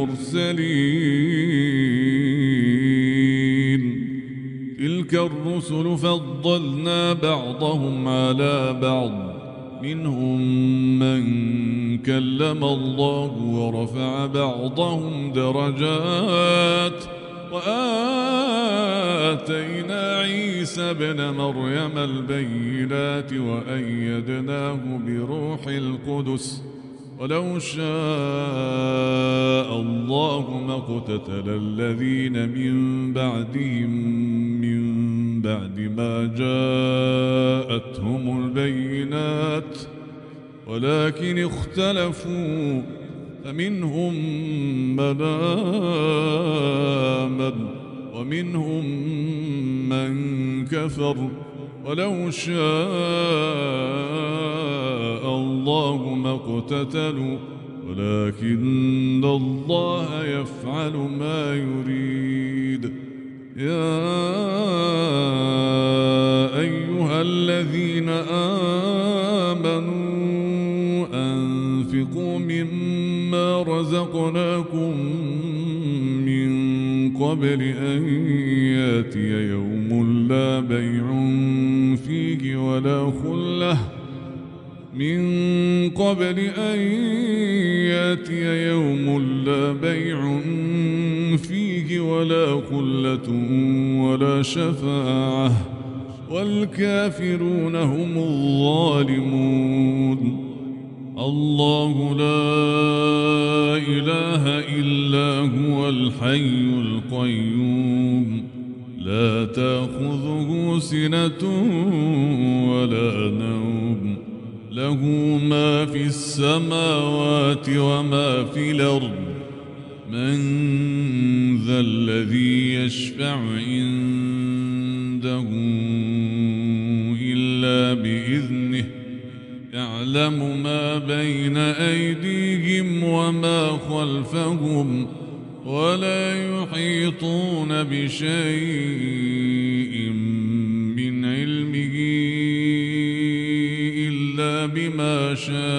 المرسلين. تلك الرسل فضلنا بعضهم على بعض منهم من كلم الله ورفع بعضهم درجات وآتينا عيسى ابن مريم البينات وأيدناه بروح القدس ولو شاء الله ما اقتتل الذين من بعدهم من بعد ما جاءتهم البينات ولكن اختلفوا فمنهم من آمن ومنهم من كفر ولو شاء الله ما اقتتلوا ولكن الله يفعل ما يريد. يا أيها الذين آمنوا أنفقوا مما رزقناكم من قبل أن يأتي يوم لا بيع فيه ولا خلة من قبل أن يأتي يوم لا بيع فيه ولا خلة ولا شفاعة والكافرون هم الظالمون. الله لا إله إلا هو الحي القيوم لا تأخذه سنة ولا نوم له ما في السماوات وما في الأرض من ذا الذي يشفع عنده إلا بإذنه يعلم ما بين أيديهم وما خلفهم ولا يحيطون بشيء من علمه إلا بما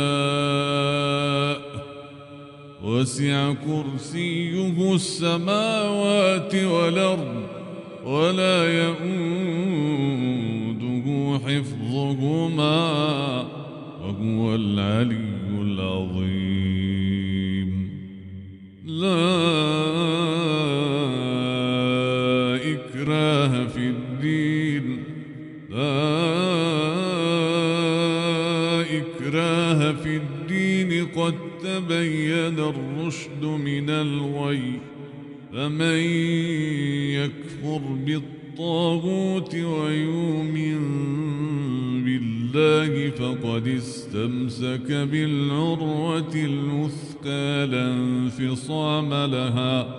شاء وسع كرسيه السماوات والأرض ولا يؤوده حفظهما وهو العلي العظيم. لا إكراه في الدين قد تبين الرشد من الغي فمن يكفر بالطاغوت ويؤمن بالله فقد استمسك بالعروة الوثقى لا انفصام لها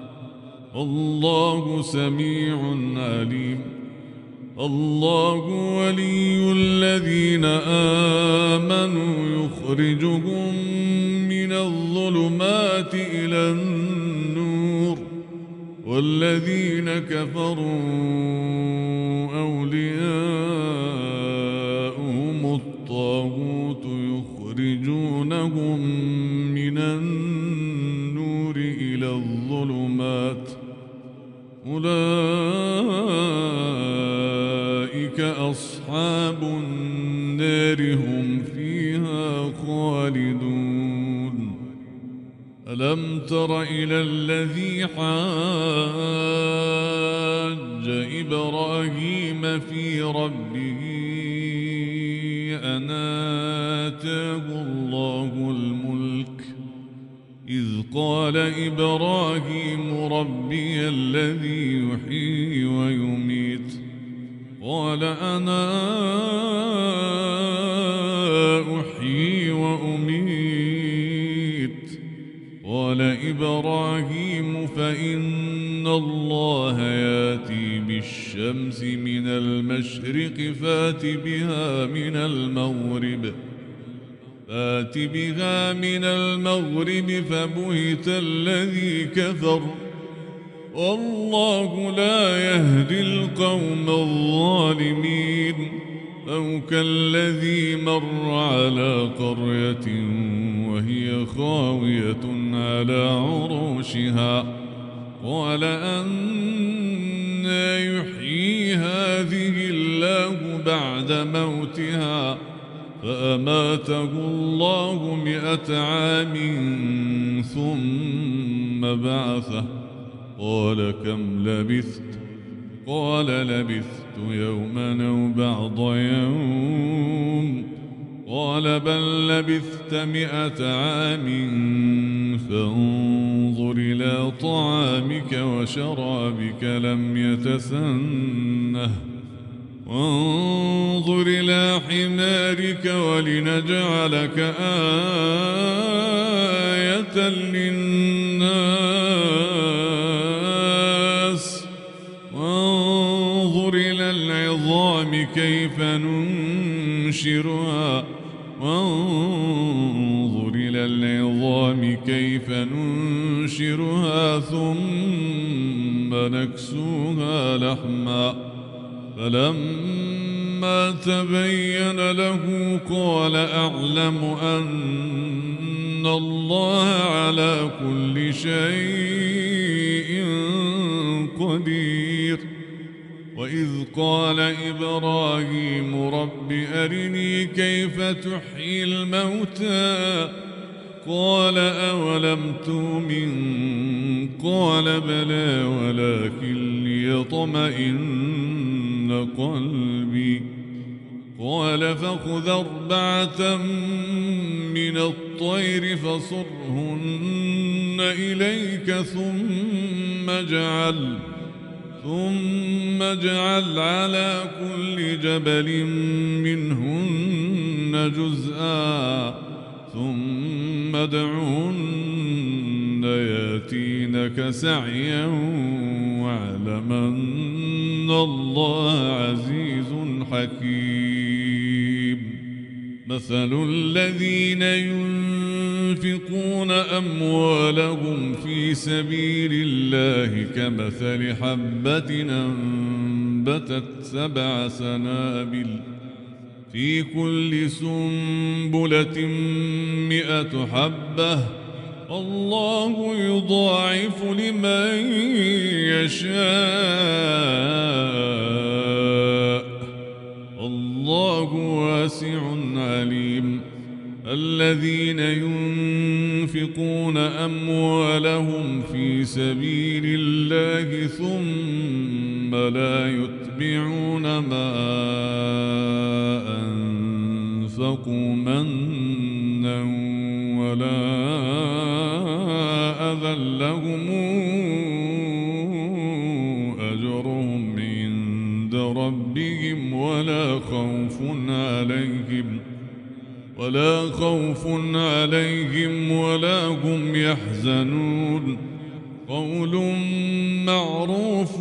الله سميع عليم. الله ولي الذين آمنوا يخرجهم من الظلمات إلى النور والذين كفروا أولياؤهم الطاغوت يخرجونهم من النور إلى الظلمات أولئك أصحاب النار هم فيها خالدون. ألم تر إلى الذي حاج إبراهيم في ربه أن آتاه الله الملك إذ قال إبراهيم ربي الذي يحيي ويميت قال أنا أحيي وأميت قال إبراهيم فإن الله يأتي بالشمس من المشرق فات بها من المغرب فبهت الذي كفر والله لا يهدي القوم الظالمين. أو كالذي مر على قرية وهي خاوية على عروشها قال أنى يحيي هذه الله بعد موتها فأماته الله 100 عام ثم بعثه قال كم لبثت قال لبثت يوما أو بعض يوم قال بل لبثت 100 عام فانظر إلى طعامك وشرابك لم يتسنه وانظر إلى حمارك ولنجعلك آية للناس وانظر إلى العظام كيف ننشرها ثم نكسوها لحما فلما تبين له قال أعلم أن الله على كل شيء قدير وإذ قال إبراهيم رب أرني كيف تحيي الموتى قال أولم تؤمن قال بلى ولكن ليطمئن قلبي قال فخذ 4 من الطير فصرهن إليك ثم اجعل على كل جبل منهن جزءا ثم ادعهن ياتينك سعيا واعلم أن الله عزيز حكيم مثل الذين ينفقون أموالهم في سبيل الله كمثل حبة أنبتت 7 سنابل في كل سنبلة 100 حبة الله يضاعف لمن يشاء الله واسع عليم الذين ينفقون أموالهم في سبيل الله ثم لا يتبعون ما أنفقوا منا ولا أذى لهم أجرهم عند ربهم ولا خوف عليهم ولا هم يحزنون قول معروف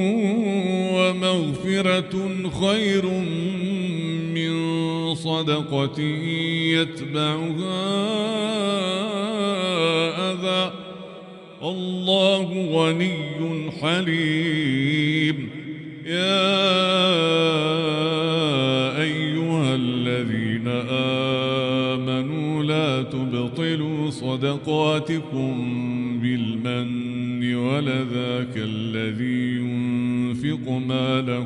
ومغفرة خير من صدقة يتبعها أذى الله غني حليم يا أيها الذين آمنوا لا تبطلوا صدقاتكم بالمن ولذا كالذي ينفق ماله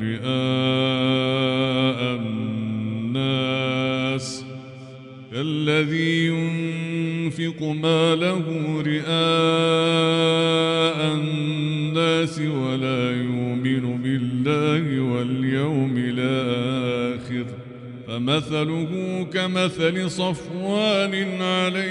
رئاء الناس ولا يؤمن بالله واليوم الآخر فمثله كمثل صفوان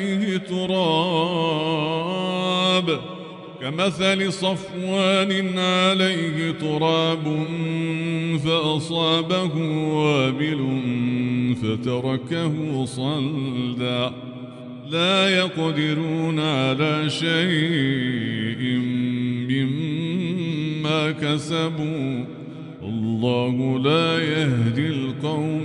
عليه تراب فأصابه وابل فتركه صلدا لا يقدرون على شيء مما كسبوا الله لا يهدي القوم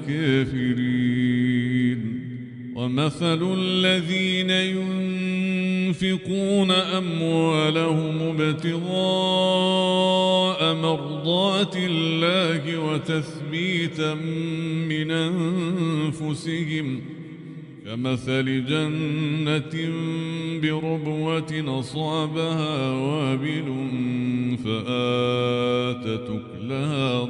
الكافرين ومثل الذين ينفقون أموالهم ابتغاء مرضات الله وتثبيتا من أنفسهم كمثل جنة بربوة أصابها وابل فآتت أكلها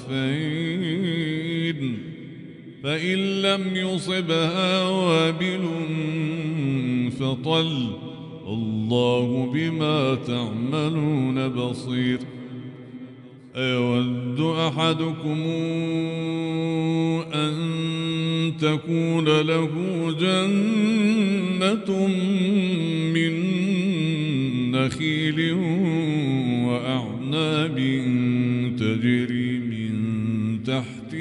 ضعفين فإن لم يصبها وابل فطل الله بما تعملون بصير أيود أحدكم أن تكون له جنة من نخيل وأعناب تجري من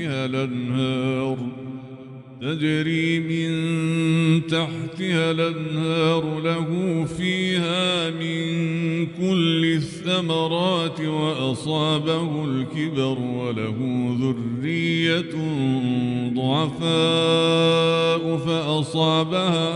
تحتها الأنهار له فيها من كل الثمرات وأصابه الكبر وله ذرية ضعفاء فأصابها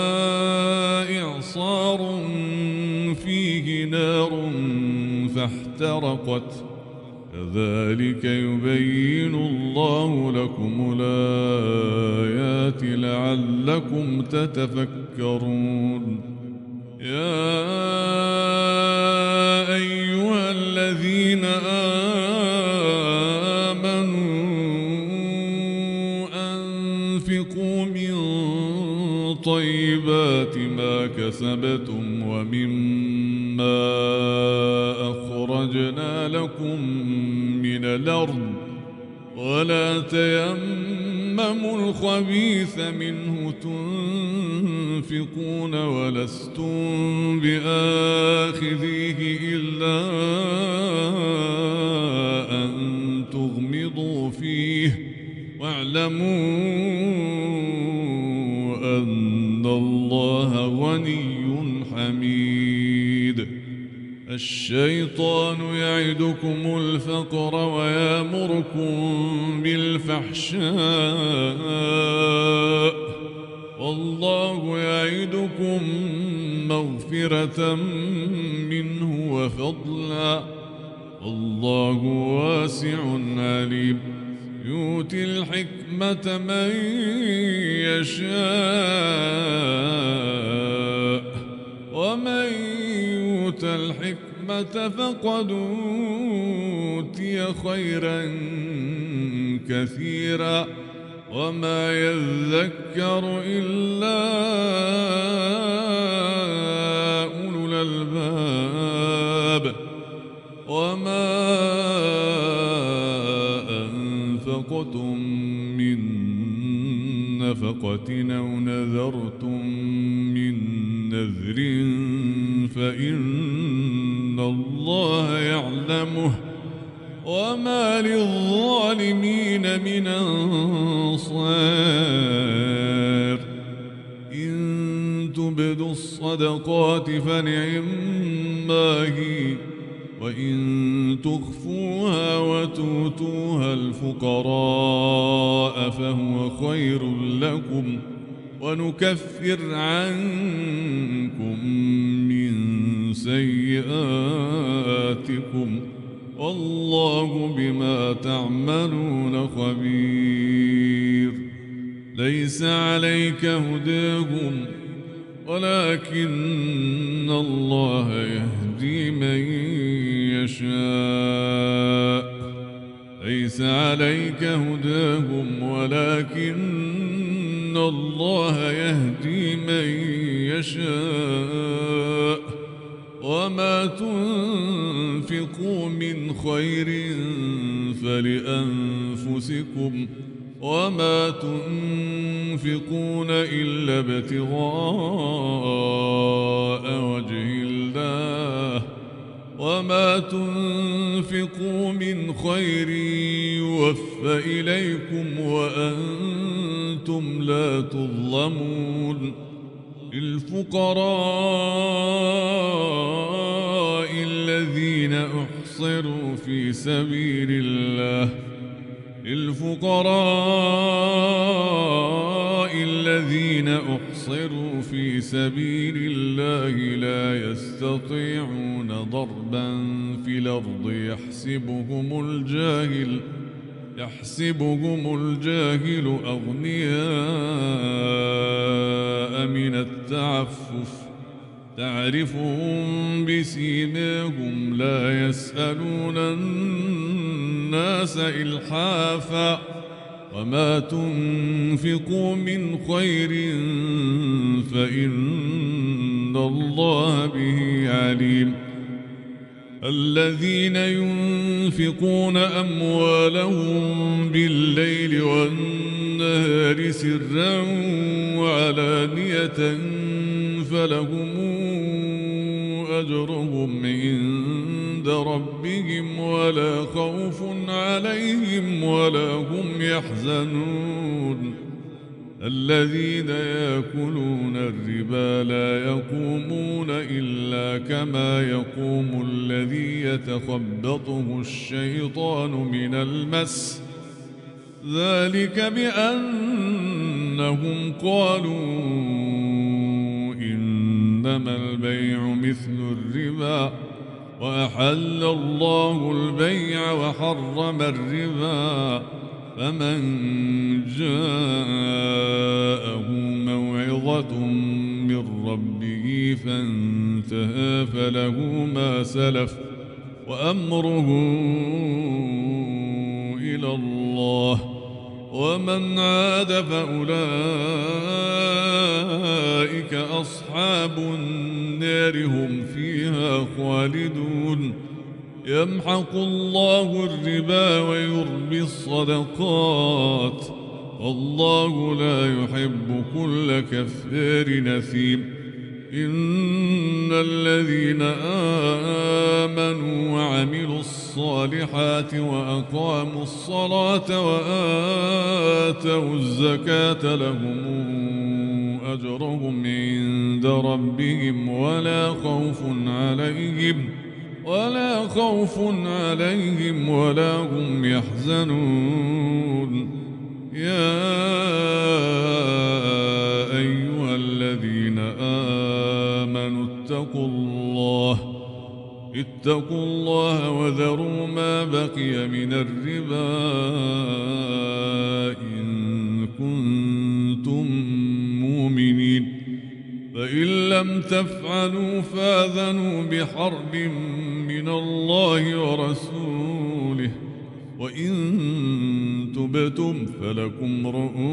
إعصار فيه نار فاحترقت كذلك يبين الله لكم الآيات لعلكم تتفكرون يا أيها الذين آمنوا أنفقوا من طيبات ما كسبتم ومما أخرجنا لكم من الأرض ولا تيمموا الخبيث منه تنفقون ولستم بآخذيه إلا أن تغمضوا فيه واعلموا أن الله غني حميد الشيطان يعدكم الفقر ويأمركم بالفحشاء والله يعدكم مغفرة منه وفضلا والله واسع عليم يؤتي الحكمة من يشاء ومن يؤت الحكمة فقد أوتي خيرا كثيرا وما يذكر إلا أولو الألباب وما أنفقتم من نفقة أو نذرتم من نذر فإن الله يعلمه وما للظالمين من أنصار إن تبدوا الصدقات فنعما هي وإن تخفوها وتؤتوها الفقراء فهو خير لكم ونكفر عنكم من سيئاتكم والله بما تعملون خبير ليس عليك هداهم ولكن الله يهدي من يشاء ليس عليك هداهم ولكن الله يهدي من يشاء وما تنفقوا من خير فلأنفسكم وما تنفقون إلا ابتغاء وجه الله وما تنفقوا من خير يوفى إليكم وأنتم لا تظلمون للفقراء الذين أحصروا في سبيل الله لا يستطيعون ضربا في الأرض يحسبهم الجاهل أغنياء من التعفف تعرفهم بسيماهم لا يسألون الناس إلحافا وما تنفقوا من خير فإن الله به عليم الذين ينفقون أموالهم بالليل والنهار سرا وعلانية فلهم أجرهم عند ربهم ولا خوف عليهم ولا هم يحزنون الذين يأكلون الربا لا يقومون إلا كما يقوم الذي يتخبطه الشيطان من المس ذلك بأنهم قالوا إنما البيع مثل الربا وأحل الله البيع وحرم الربا فمن جاءه موعظة من ربه فانتهى فله ما سلف وأمره إلى الله ومن عاد فأولئك أصحاب النار هم فيها خالدون يمحق الله الربا ويربي الصدقات والله لا يحب كل كفار نثيم إن الذين آمنوا وعملوا الصالحات وأقاموا الصلاة وآتوا الزكاة لهم أجرهم عند ربهم ولا خوف عليهم ولا هم يحزنون يا أيها الذين آمنوا اتقوا الله وذروا ما بقي من الربا إن كنتم مؤمنين فإن لم تفعلوا فآذنوا بحرب من الله ورسوله وإن تبتم فلكم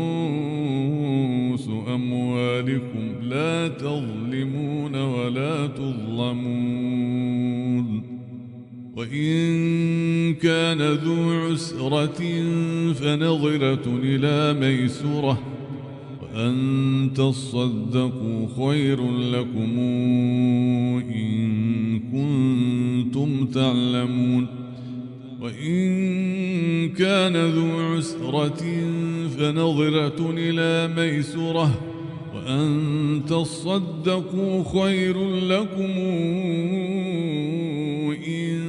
رؤوس أموالكم لا تظلمون ولا تظلمون وإن كان ذو عسرة فنظرة إلى ميسرة وأن تصدقوا خير لكم إن كنتم تعلمون وإن كان ذو عسرة فنظرة إلى ميسرة وأن تصدقوا خير لكم إن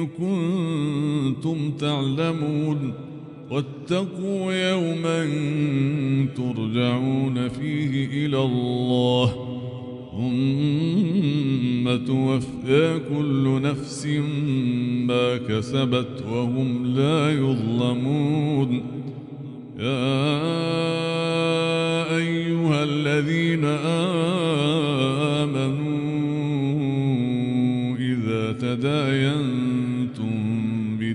كنتم تعلمون واتقوا يوما ترجعون فيه إلى الله ثم توفى كل نفس ما كسبت وهم لا يظلمون يا أيها الذين آمنوا إذا تداينتم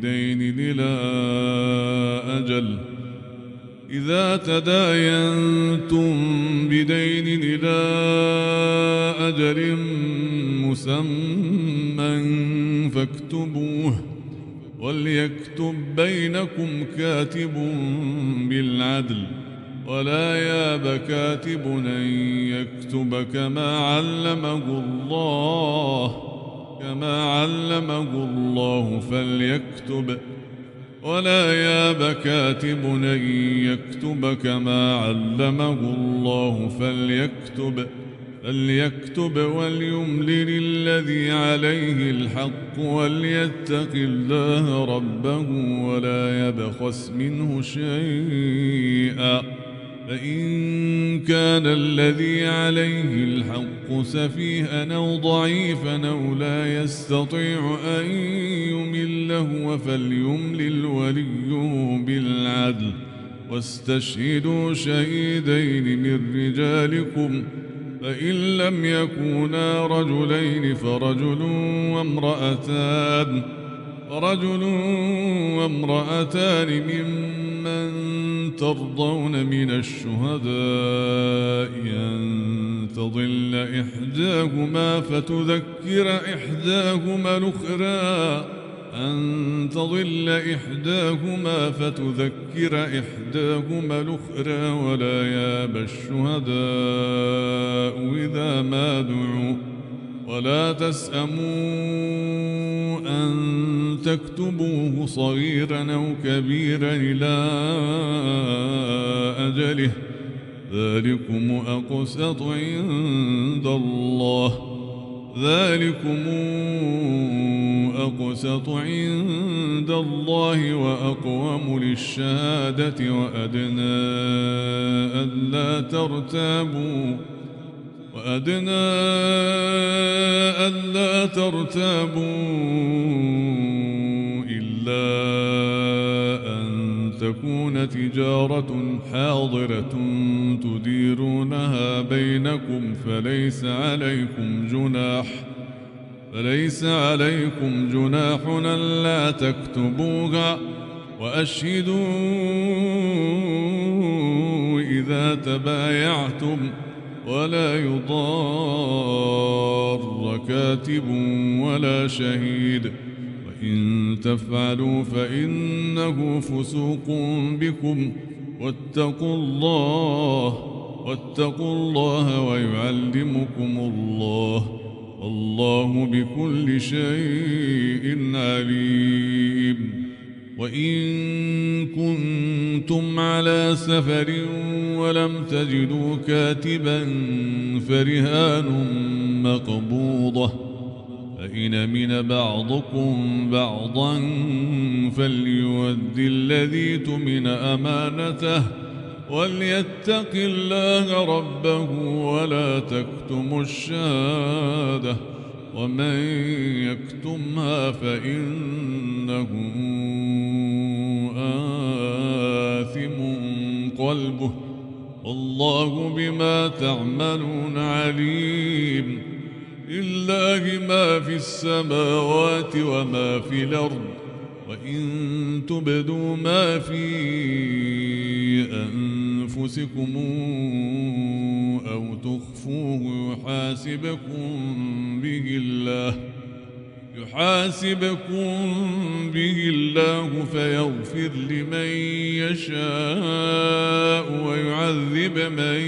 بدين إلى أجل مسمى فاكتبوه وليكتب بينكم كاتب بالعدل ولا ياب كاتب أن يكتب كما علمه الله فليكتب ولا ياب كاتب أن يكتب كما علمه الله فليكتب وليملل الذي عليه الحق وليتق الله ربه ولا يبخس منه شيئا فإن كان الذي عليه الحق سفيها أو ضعيفا أو لا يستطيع أن يمل هو فليملل وليه بالعدل واستشهدوا شهيدين من رجالكم فإن لم يكونا رجلين فرجل وامرأتان ممن ترضون من الشهداء أن تضل إحداهما فتذكر إحداهما الأخرى ولا ياب الشهداء ولا تسأموا أن تكتبوه صغيرا أو كبيرا إلى أجله ذلكم أقسط عند الله وأقوم للشهادة وأدنى ألا ترتابوا إلا أن تكون تجارة حاضرة تديرونها بينكم فليس عليكم جناح ألا تكتبوها وأشهدوا إذا تبايعتم ولا يضار كاتب ولا شهيد وإن تفعلوا فإنه فسوق بكم واتقوا الله ويعلمكم الله والله بكل شيء عليم. وإن كنتم على سفر ولم تجدوا كاتبا فرهان مقبوضة فإن أمن بعضكم بعضا فليؤد الذي اؤتمن أمانته وليتق الله ربه ولا تكتموا الشهادة ومن يكتمها فإنه آثم قلبه والله بما تعملون عليم. لله ما في السماوات وما في الأرض وإن تبدوا ما في أنفسكم أو تخفوه يحاسبكم به الله فيغفر لمن يشاء ويعذب من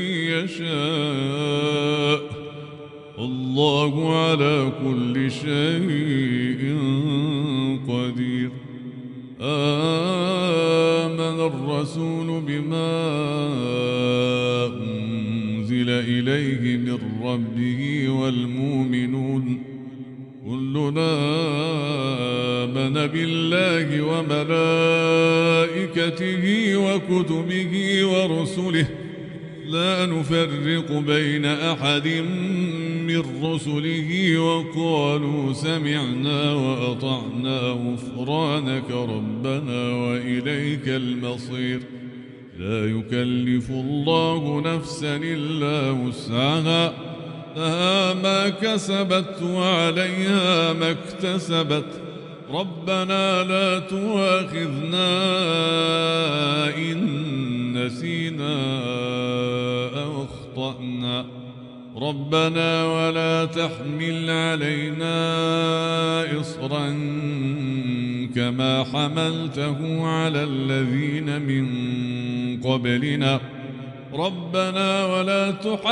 يشاء والله على كل شيء قدير. آمن الرسول بما أنزل إليه من ربه والمؤمنون كلنا آمن بالله وملائكته وكتبه ورسله لا نفرق بين أحد من رسله وقالوا سمعنا وأطعنا غفرانك ربنا وإليك المصير. لا يكلف الله نفسا إلا وسعها لها ما كسبت وعليها ما اكتسبت ربنا لا تؤاخذنا إن نسينا أو أخطأنا ربنا ولا تحمل علينا إصرا كما حملته على الذين من قبلنا ربنا ولا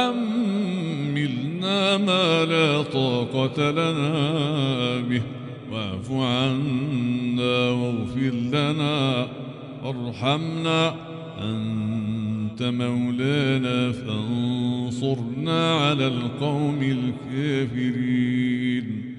تحملنا ما لا طاقة لنا به واعف عنا واغفر لنا وارحمنا أنت مولانا فانصرنا على القوم الكافرين.